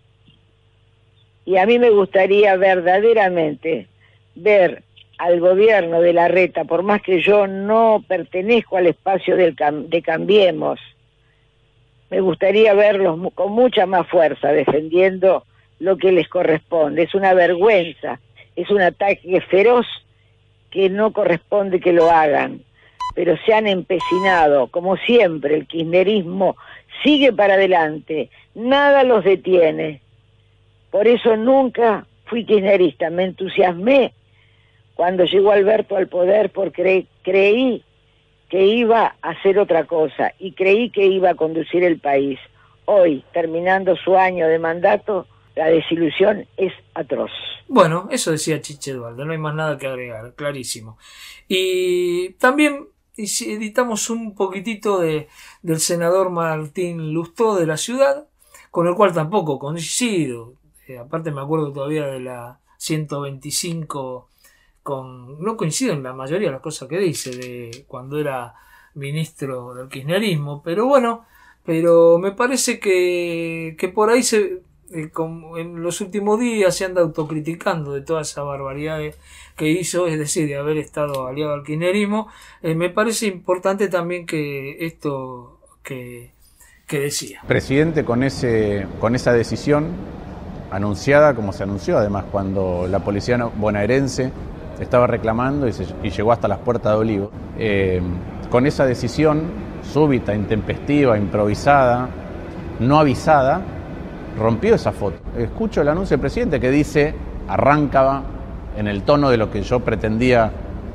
Y a mí me gustaría verdaderamente ver al gobierno de Larreta, por más que yo no pertenezco al espacio de Cambiemos, me gustaría verlos con mucha más fuerza defendiendo lo que les corresponde. Es una vergüenza, es un ataque feroz que no corresponde que lo hagan, pero se han empecinado, como siempre, el kirchnerismo sigue para adelante, nada los detiene. Por eso nunca fui kirchnerista, me entusiasmé cuando llegó Alberto al poder porque creí que iba a hacer otra cosa y creí que iba a conducir el país. Hoy, terminando su año de mandato, la desilusión es atroz. Bueno, eso decía Chiche Duhalde, no hay más nada que agregar, clarísimo. Y también editamos un poquitito del senador Martín Lustó de la ciudad, con el cual tampoco coincido. Aparte me acuerdo todavía de la 125, no coincido en la mayoría de las cosas que dice, de cuando era ministro del kirchnerismo, pero bueno, me parece que por ahí en los últimos días se anda autocriticando de todas esas barbaridades que hizo, es decir, de haber estado aliado al kirchnerismo. Me parece importante también que esto que decía. Presidente, con esa decisión anunciada, como se anunció además cuando la policía bonaerense estaba reclamando y llegó hasta las puertas de Olivo, con esa decisión súbita, intempestiva, improvisada, no avisada, rompió esa foto. Escucho el anuncio del presidente que dice, arrancaba en el tono de lo que yo pretendía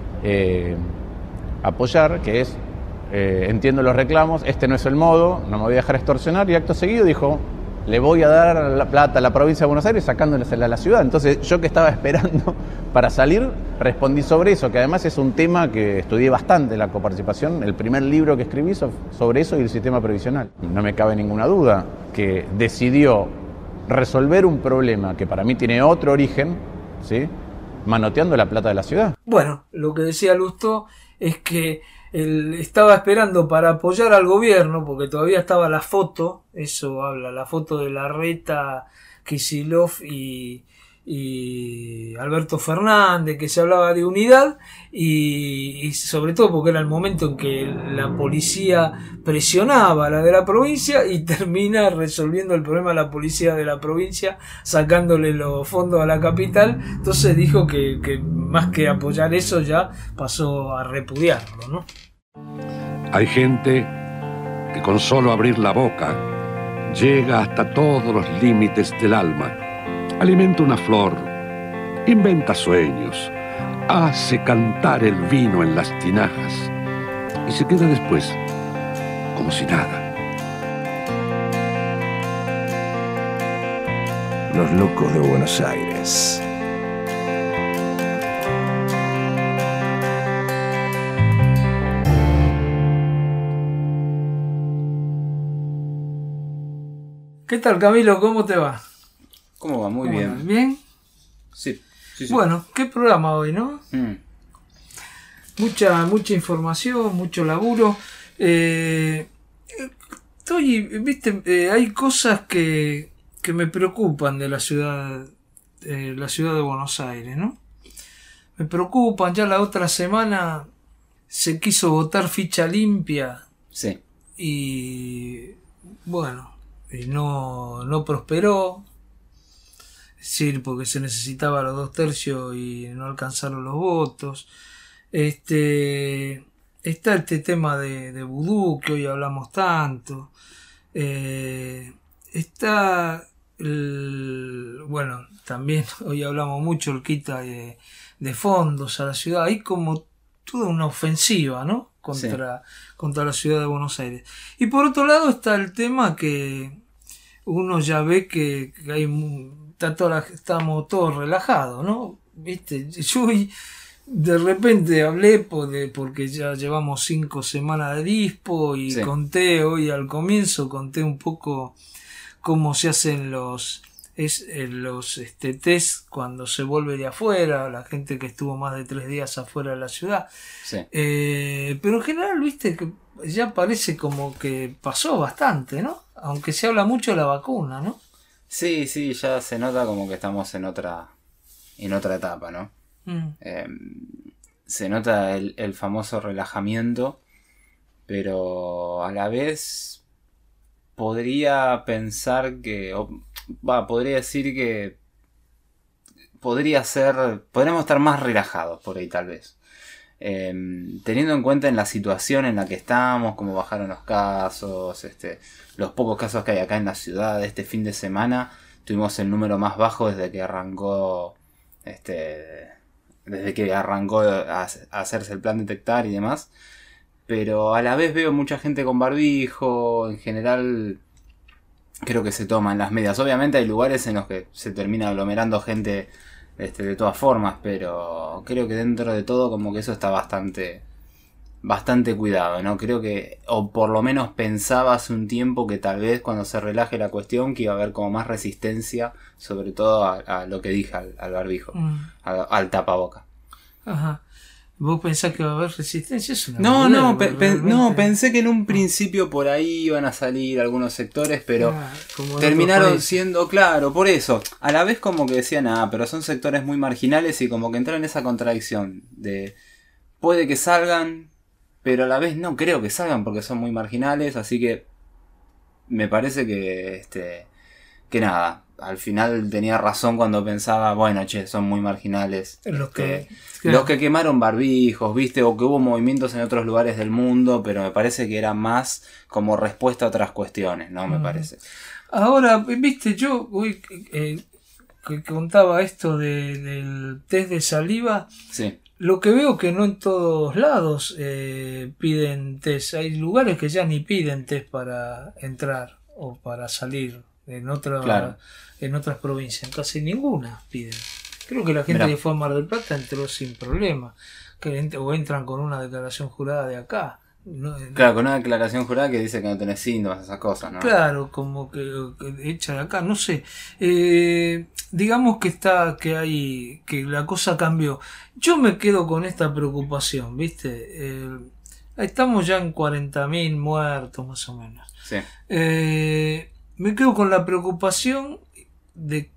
apoyar, que es, entiendo los reclamos, este no es el modo, no me voy a dejar extorsionar, y acto seguido dijo, le voy a dar la plata a la provincia de Buenos Aires sacándosela a la ciudad. Entonces yo que estaba esperando para salir, respondí sobre eso, que además es un tema que estudié bastante, la coparticipación, el primer libro que escribí sobre eso y el sistema previsional. No me cabe ninguna duda que decidió resolver un problema que para mí tiene otro origen, ¿sí?, manoteando la plata de la ciudad. Bueno, lo que decía Lustó es que él estaba esperando para apoyar al gobierno, porque todavía estaba la foto, eso habla, la foto de Larreta, Kicillof y Alberto Fernández, que se hablaba de unidad, y sobre todo porque era el momento en que la policía presionaba a la de la provincia y termina resolviendo el problema a la policía de la provincia, sacándole los fondos a la capital. Entonces dijo que más que apoyar eso ya pasó a repudiarlo, ¿no? Hay gente que con solo abrir la boca llega hasta todos los límites del alma. Alimenta una flor, inventa sueños, hace cantar el vino en las tinajas y se queda después como si nada. Los locos de Buenos Aires. ¿Qué tal, Camilo? ¿Cómo te va? ¿Cómo va? Muy bien. ¿Bien? Sí. Bueno, qué programa hoy, ¿no? Mucha información, mucho laburo. viste, hay cosas que me preocupan de la ciudad de Buenos Aires, ¿no? Me preocupan. Ya la otra semana se quiso votar ficha limpia. Sí. Y bueno, no prosperó. Es decir, porque se necesitaba los 2/3 y no alcanzaron los votos. Está este tema de vudú, que hoy hablamos tanto. Está bueno, también hoy hablamos mucho el quita de fondos a la ciudad. Hay como toda una ofensiva, ¿no? Contra la ciudad de Buenos Aires. Y por otro lado está el tema que uno ya ve que estamos todos relajados, ¿no? ¿Viste? Yo de repente hablé porque ya llevamos 5 semanas de dispo y Sí. conté hoy al comienzo, conté un poco cómo se hacen los test cuando se vuelve de afuera, la gente que estuvo más de 3 días afuera de la ciudad. Sí. Pero en general, viste, que ya parece como que pasó bastante, ¿no? Aunque se habla mucho de la vacuna, ¿no? Sí, ya se nota como que estamos en otra etapa, ¿no? Se nota el famoso relajamiento, pero a la vez podría pensar podría decir que podríamos estar más relajados por ahí tal vez. Teniendo en cuenta en la situación en la que estamos, cómo bajaron los casos, los pocos casos que hay acá en la ciudad. Este fin de semana tuvimos el número más bajo desde que arrancó a hacerse el plan detectar y demás. Pero a la vez veo mucha gente con barbijo. En general creo que se toman las medidas. Obviamente hay lugares en los que se termina aglomerando gente de todas formas, pero creo que dentro de todo como que eso está bastante cuidado, ¿no? Creo que, o por lo menos pensaba hace un tiempo que tal vez cuando se relaje la cuestión que iba a haber como más resistencia, sobre todo a lo que dije, al barbijo, al tapaboca. Ajá. ¿Vos pensás que va a haber resistencia? Es una No, boludez, pensé que en un principio por ahí iban a salir algunos sectores, pero como en terminaron otros países. siendo, claro, por eso. A la vez como que decían, pero son sectores muy marginales y como que entraron en esa contradicción de puede que salgan, pero a la vez no creo que salgan porque son muy marginales, así que me parece que nada. Al final tenía razón cuando pensaba, bueno, son muy marginales. Los que quemaron barbijos, ¿viste? O que hubo movimientos en otros lugares del mundo, pero me parece que era más como respuesta a otras cuestiones, ¿no? Me parece. Ahora, viste, yo hoy que contaba esto del test de saliva. Sí. Lo que veo que no en todos lados piden test. Hay lugares que ya ni piden test para entrar o para salir. En otras provincias, casi ninguna piden. Creo que la gente que fue a Mar del Plata entró sin problema. O entran con una declaración jurada de acá. Claro, con una declaración jurada que dice que no tenés síntomas, esas cosas, ¿no? Claro, como que hecha de acá, no sé. Digamos que que la cosa cambió. Yo me quedo con esta preocupación, ¿viste? Estamos ya en 40.000 muertos, más o menos. Sí. Me quedo con la preocupación de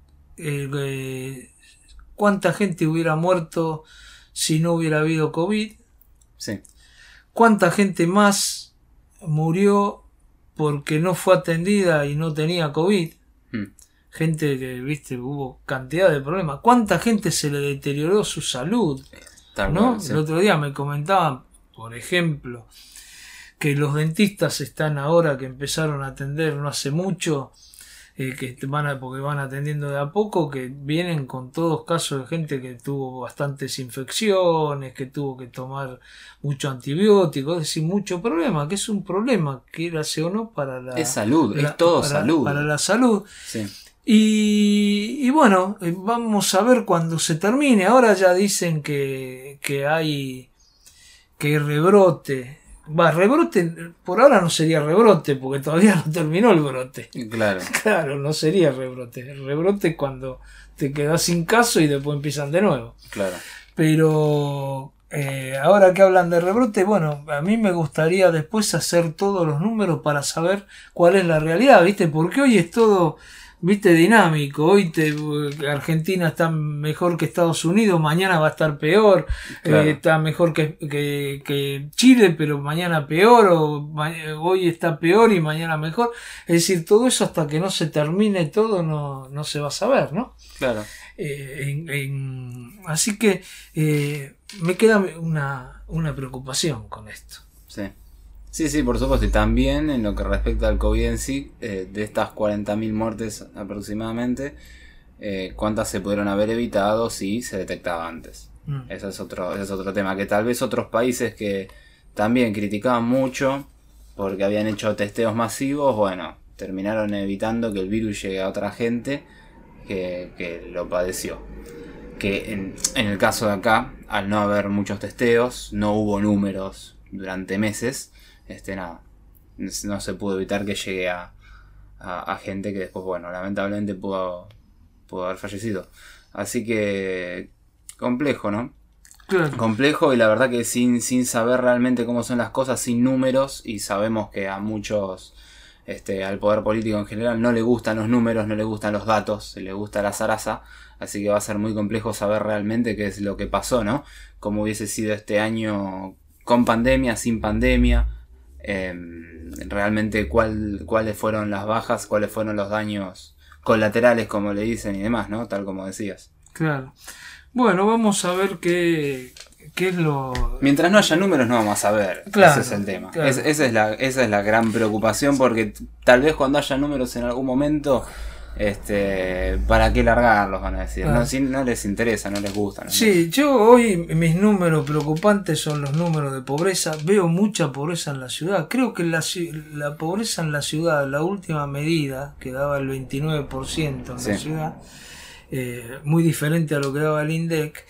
cuánta gente hubiera muerto si no hubiera habido COVID. Sí. Cuánta gente más murió porque no fue atendida y no tenía COVID. Gente que, viste, hubo cantidad de problemas. Cuánta gente se le deterioró su salud. ¿No? Sí. El otro día me comentaban, por ejemplo, que los dentistas están ahora, que empezaron a atender no hace mucho, porque van atendiendo de a poco, que vienen con todos casos de gente que tuvo bastantes infecciones, que tuvo que tomar mucho antibiótico, es decir, mucho problema, que es un problema, quieras o no, para la... Es salud, es todo salud. Para la salud. Sí. Y bueno, vamos a ver cuando se termine. Ahora ya dicen que hay rebrote. Rebrote, por ahora no sería rebrote, porque todavía no terminó el brote. Claro. Claro, no sería rebrote. El rebrote es cuando te quedas sin caso y después empiezan de nuevo. Claro. Pero ahora que hablan de rebrote, bueno, a mí me gustaría después hacer todos los números para saber cuál es la realidad, ¿viste? Porque hoy es todo, ¿viste? Dinámico. Hoy Argentina está mejor que Estados Unidos, mañana va a estar peor. Claro. Está mejor que Chile, pero mañana peor, hoy está peor y mañana mejor. Es decir, todo eso hasta que no se termine todo no se va a saber, ¿no? Claro. Así que me queda una preocupación con esto. Sí. Sí, por supuesto. Y también en lo que respecta al COVID en sí, de estas 40.000 muertes aproximadamente, ¿cuántas se pudieron haber evitado si se detectaba antes? Ese es otro tema, que tal vez otros países que también criticaban mucho porque habían hecho testeos masivos, bueno, terminaron evitando que el virus llegue a otra gente que lo padeció. Que en el caso de acá, al no haber muchos testeos, no hubo números durante meses, nada, no se pudo evitar que llegue a gente que después, bueno, lamentablemente pudo haber fallecido. Así que complejo, ¿no? Claro. Complejo, y la verdad que sin saber realmente cómo son las cosas, sin números, y sabemos que a muchos, al poder político en general, no le gustan los números, no le gustan los datos, le gusta la zaraza. Así que va a ser muy complejo saber realmente qué es lo que pasó, ¿no? Cómo hubiese sido este año con pandemia, sin pandemia. Realmente cuáles fueron las bajas, cuáles fueron los daños colaterales, como le dicen, y demás, ¿no? Tal como decías. Claro. Bueno, vamos a ver qué es lo... Mientras no haya números no vamos a saber. Claro, ese es el tema. Claro. Esa es la gran preocupación, porque tal vez cuando haya números en algún momento... ¿para qué largarlos? Van a decir. Claro. No les interesa, no les gusta. ¿No? Sí, yo hoy mis números preocupantes son los números de pobreza. Veo mucha pobreza en la ciudad. Creo que la pobreza en la ciudad, la última medida que daba el 29% en la ciudad, muy diferente a lo que daba el INDEC,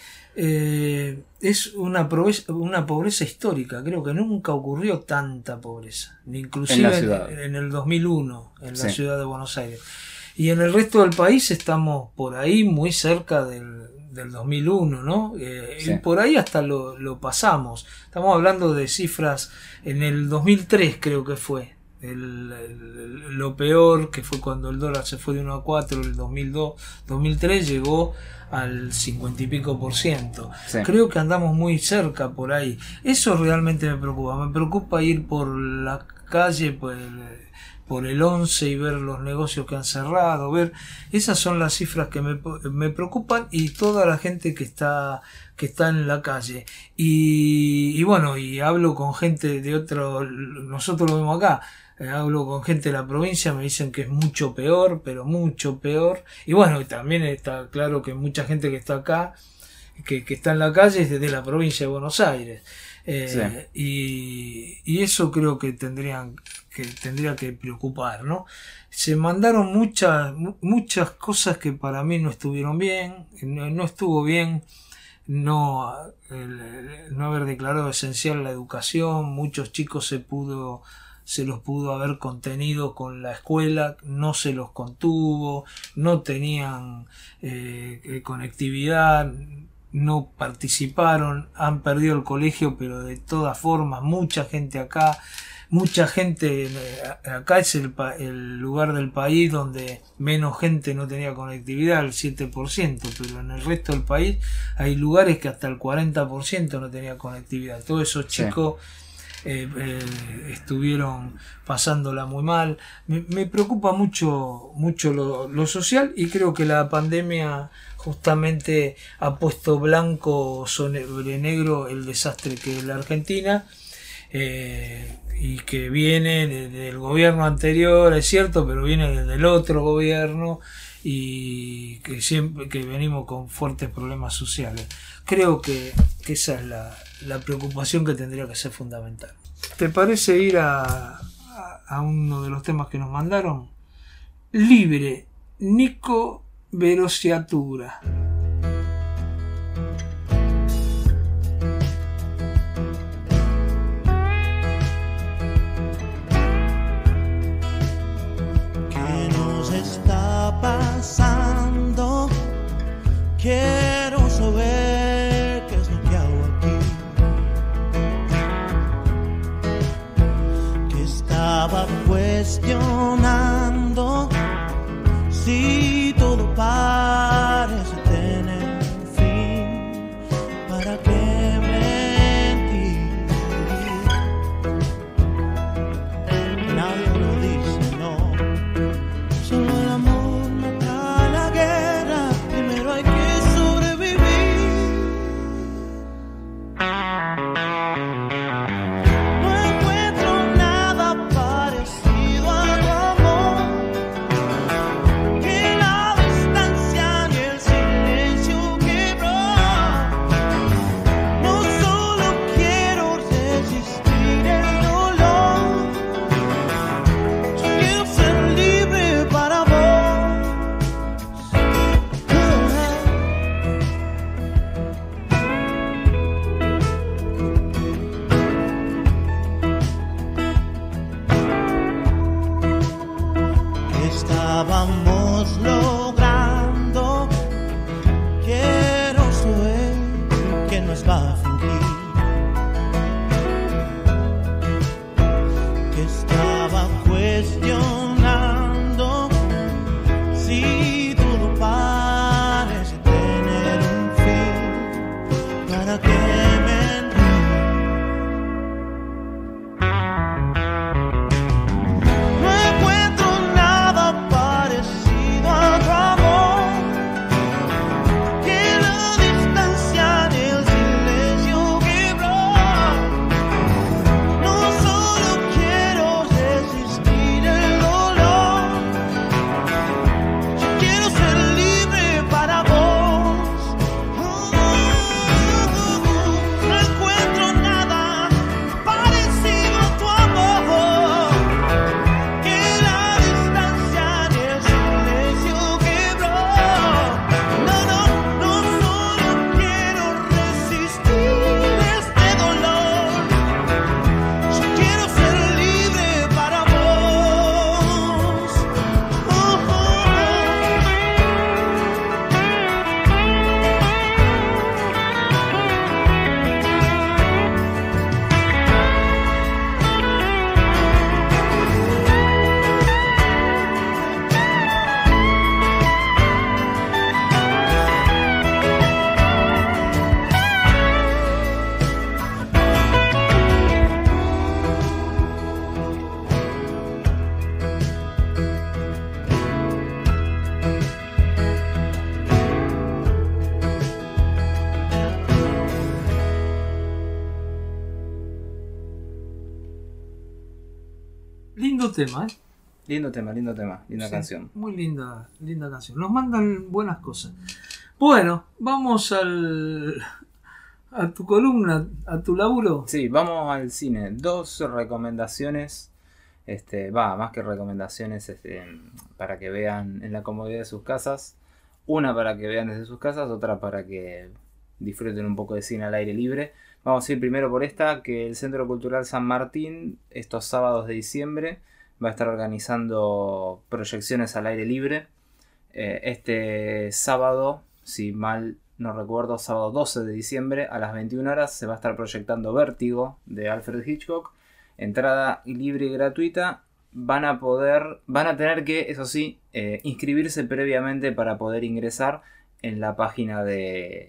es una pobreza histórica. Creo que nunca ocurrió tanta pobreza, inclusive en el 2001 en la ciudad de Buenos Aires. Y en el resto del país estamos por ahí muy cerca del 2001, ¿no? Y por ahí hasta lo pasamos. Estamos hablando de cifras en el 2003, creo que fue. Lo peor, que fue cuando el dólar se fue de 1 a 4, el 2003 llegó al 50 y pico %. Creo que andamos muy cerca por ahí. Eso realmente me preocupa. Me preocupa ir por la calle, por el 11 y ver los negocios que han cerrado, esas son las cifras que me preocupan, y toda la gente que está en la calle. Y bueno, y hablo con gente de nosotros lo vemos acá, hablo con gente de la provincia, me dicen que es mucho peor, pero mucho peor. Y bueno, también está claro que mucha gente que está acá, que está en la calle, es de la provincia de Buenos Aires. Y eso creo que tendría que preocupar, ¿no? Se mandaron muchas cosas que para mí no estuvieron bien. No estuvo bien no haber declarado esencial la educación. Muchos chicos se los pudo haber contenido con la escuela, no se los contuvo, no tenían conectividad, no participaron, han perdido el colegio, pero de todas formas mucha gente acá es el lugar del país donde menos gente no tenía conectividad, el 7%, pero en el resto del país hay lugares que hasta el 40% no tenía conectividad. Todos esos chicos estuvieron pasándola muy mal. Me preocupa mucho lo social, y creo que la pandemia justamente ha puesto blanco sobre negro el desastre que es la Argentina, y que viene del gobierno anterior, es cierto, pero viene desde el otro gobierno, y que venimos con fuertes problemas sociales. Creo que esa es la preocupación que tendría que ser fundamental. ¿Te parece ir a uno de los temas que nos mandaron? Libre, Nico Verociatura. ¿Qué nos está pasando? Quiero saber qué es lo que hago aquí. estaba cuestionando si todo parece tener fin, ¿para qué mentir? Nadie lo dice, no. Solo el amor mata la guerra. Primero hay que sobrevivir. No encuentro nada parecido a tu amor, que la distancia ni el silencio quebró. No solo quiero resistir el dolor, yo quiero ser libre para vos. ¿Qué estábamos logrando? Quiero saber que nos va a fingir. Que estaba cuestionando si todo parece tener un fin, ¿para qué mentir? No encuentro nada parecido a tu amor, que la distancia ni el silencio quebró. No solo quiero resistir el dolor, yo quiero ser libre para vos. No encuentro nada parecido a tu amor, que la distancia ni el silencio quebró. No solo quiero resistir este dolor, yo quiero ser libre para vos. Lindo tema, ¿eh? Lindo tema, linda Sí, canción. Muy linda canción. Nos mandan buenas cosas. Bueno, vamos a tu columna, a tu laburo. Sí, vamos al cine. 2 recomendaciones, más que recomendaciones, para que vean en la comodidad de sus casas. Una para que vean desde sus casas, otra para que disfruten un poco de cine al aire libre. Vamos a ir primero por esta, que el Centro Cultural San Martín, estos sábados de diciembre, va a estar organizando proyecciones al aire libre. Este sábado, si mal no recuerdo, sábado 12 de diciembre a las 21 horas se va a estar proyectando Vértigo de Alfred Hitchcock. Entrada libre y gratuita. Van a tener que, eso sí, inscribirse previamente para poder ingresar en la página del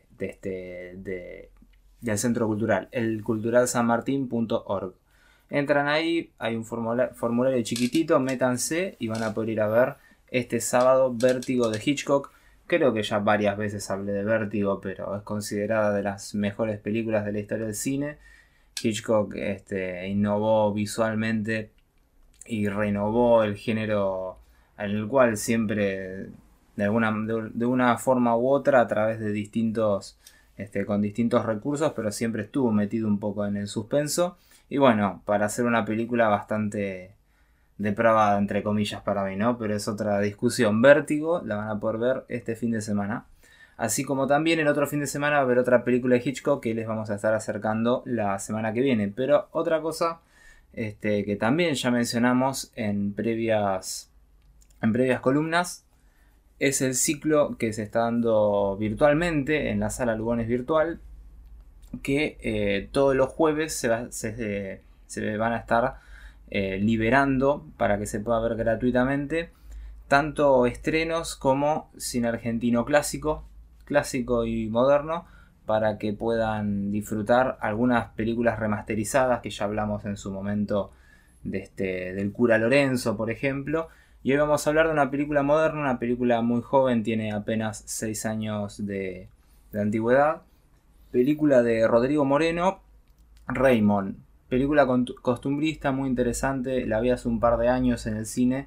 Centro Cultural, elculturalsanmartin.org. Entran ahí, hay un formulario chiquitito, métanse y van a poder ir a ver este sábado Vértigo de Hitchcock. Creo que ya varias veces hablé de Vértigo, pero es considerada de las mejores películas de la historia del cine. Hitchcock innovó visualmente y renovó el género en el cual siempre, de una forma u otra, a través de con distintos recursos, pero siempre estuvo metido un poco en el suspenso. Y bueno, para hacer una película bastante depravada, entre comillas, para mí, ¿no? Pero es otra discusión. Vértigo la van a poder ver este fin de semana. Así como también el otro fin de semana va a haber otra película de Hitchcock que les vamos a estar acercando la semana que viene. Pero otra cosa que también ya mencionamos en previas columnas es el ciclo que se está dando virtualmente en la sala Lugones Virtual, que todos los jueves se van a estar liberando para que se pueda ver gratuitamente tanto estrenos como cine argentino clásico y moderno, para que puedan disfrutar algunas películas remasterizadas que ya hablamos en su momento del Cura Lorenzo, por ejemplo. Y hoy vamos a hablar de una película moderna, una película muy joven, tiene apenas 6 años de antigüedad. Película de Rodrigo Moreno, Raymond. Película costumbrista, muy interesante, la vi hace un par de años en el cine.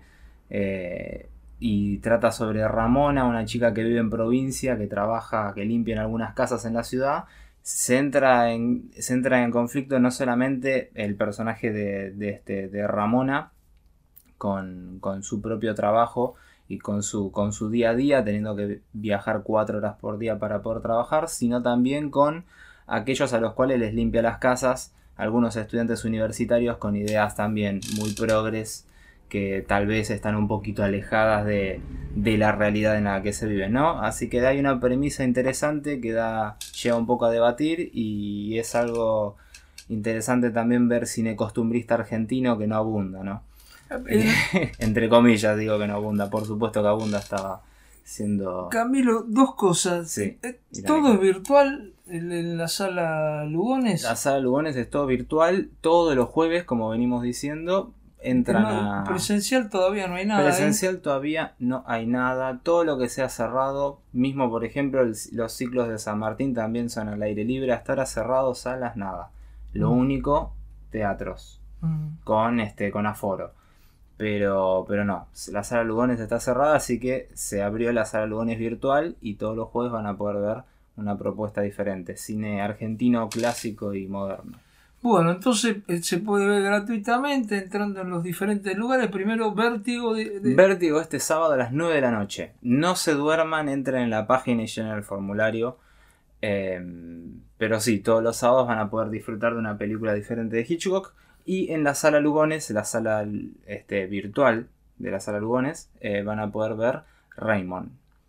Y trata sobre Ramona, una chica que vive en provincia, que trabaja, que limpia en algunas casas en la ciudad. Se entra en conflicto no solamente el personaje de Ramona con su propio trabajo y con su día a día, teniendo que viajar 4 horas por día para poder trabajar, sino también con aquellos a los cuales les limpia las casas, algunos estudiantes universitarios con ideas también muy progres, que tal vez están un poquito alejadas de la realidad en la que se vive, ¿no? Así que hay una premisa interesante que lleva un poco a debatir, y es algo interesante también ver cine costumbrista argentino que no abunda, ¿no? Entre comillas digo que no abunda, por supuesto que abunda, estaba siendo... Camilo, 2 cosas. Sí, todo es virtual en la sala Lugones. La sala Lugones es todo virtual, todos los jueves, como venimos diciendo. Presencial todavía no hay nada. Presencial todavía no hay nada. Todo lo que sea cerrado, mismo por ejemplo los ciclos de San Martín también son al aire libre. Hasta ahora cerrados, salas, nada. Lo único, teatros con aforo. Pero no, la sala Lugones está cerrada, así que se abrió la sala Lugones virtual y todos los jueves van a poder ver una propuesta diferente. Cine argentino clásico y moderno. Bueno, entonces se puede ver gratuitamente entrando en los diferentes lugares. Primero, Vértigo. Vértigo este sábado a las 9 de la noche. No se duerman, entren en la página y llenen el formulario. Pero sí, todos los sábados van a poder disfrutar de una película diferente de Hitchcock. Y en la sala Lugones, la sala virtual de la sala Lugones, van a poder ver Raymond.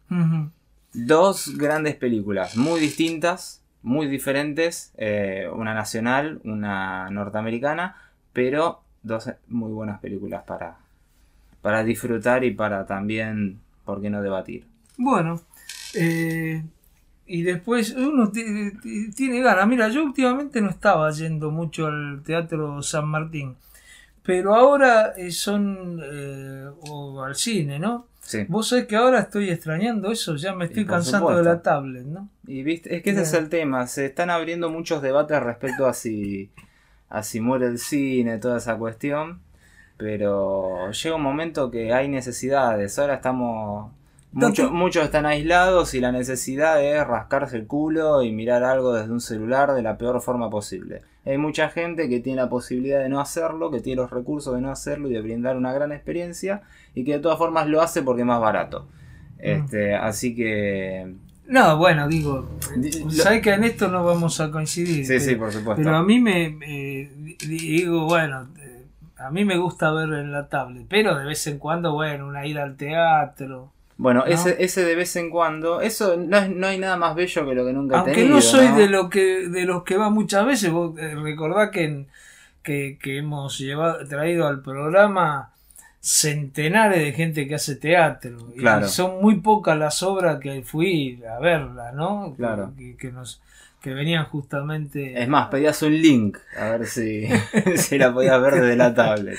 2 grandes películas, muy distintas, muy diferentes, una nacional, una norteamericana, pero 2 muy buenas películas para disfrutar y para también, ¿por qué no debatir? Bueno, y después uno tiene ganas. Mira, yo últimamente no estaba yendo mucho al Teatro San Martín, pero ahora o al cine, ¿no? Sí. Vos sabés que ahora estoy extrañando eso, ya me estoy cansando de la tablet, ¿no? Y viste, es que ese es el tema, se están abriendo muchos debates respecto a si muere el cine, toda esa cuestión, pero llega un momento que hay necesidades. Ahora muchos están aislados y la necesidad es rascarse el culo y mirar algo desde un celular de la peor forma posible. Hay mucha gente que tiene la posibilidad de no hacerlo, que tiene los recursos de no hacerlo y de brindar una gran experiencia, y que de todas formas lo hace porque es más barato. Así que... No, bueno, digo, sabés que en esto no vamos a coincidir. Sí, por supuesto. Pero a mí a mí me gusta ver en la tablet, pero de vez en cuando, bueno, una ida al teatro. Bueno, ¿no? ese de vez en cuando, eso no hay nada más bello que lo que nunca he Aunque tenido. Aunque no soy ¿no? de los que va muchas veces. Vos recordá que hemos traído al programa centenares de gente que hace teatro. Claro. Y son muy pocas las obras que fui a verlas, ¿no? Claro. Que venían justamente... Es más, pedías un link, a ver si la podías ver desde la tablet.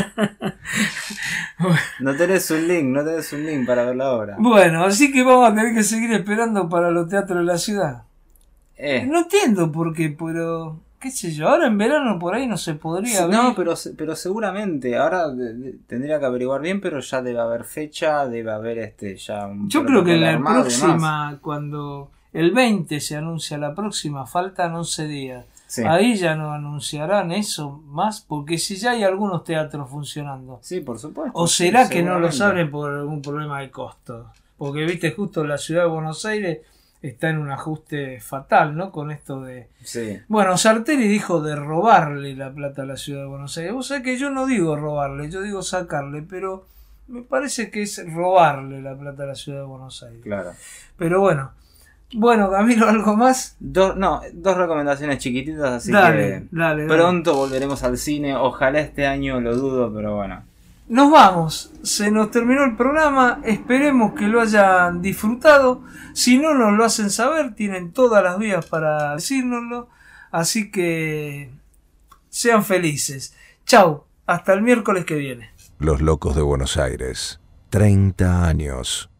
No tenés un link para ver la obra. Bueno, así que vamos a tener que seguir esperando para los teatros de la ciudad. No entiendo por qué, pero... qué sé yo, ahora en verano por ahí no se podría ver. No, pero seguramente, ahora tendría que averiguar bien, pero ya debe haber fecha, debe haber ya un... Yo creo que la próxima, cuando... El 20 se anuncia la próxima, faltan 11 días. Sí. Ahí ya no anunciarán eso más, porque si ya hay algunos teatros funcionando. Sí, por supuesto. ¿O será que no los abren por algún problema de costos? Porque, viste, justo la ciudad de Buenos Aires está en un ajuste fatal, ¿no? Con esto de... Sí. Bueno, Sartori dijo de robarle la plata a la ciudad de Buenos Aires. Vos sabés que yo no digo robarle, yo digo sacarle, pero me parece que es robarle la plata a la ciudad de Buenos Aires. Claro. Pero bueno... Bueno, Camilo, ¿algo más? Dos recomendaciones chiquititas, así Dale, que dale. pronto volveremos al cine. Ojalá este año, lo dudo, pero bueno. Nos vamos, se nos terminó el programa, esperemos que lo hayan disfrutado. Si no nos lo hacen saber, tienen todas las vías para decírnoslo. Así que sean felices. Chau, hasta el miércoles que viene. Los Locos de Buenos Aires, 30 años.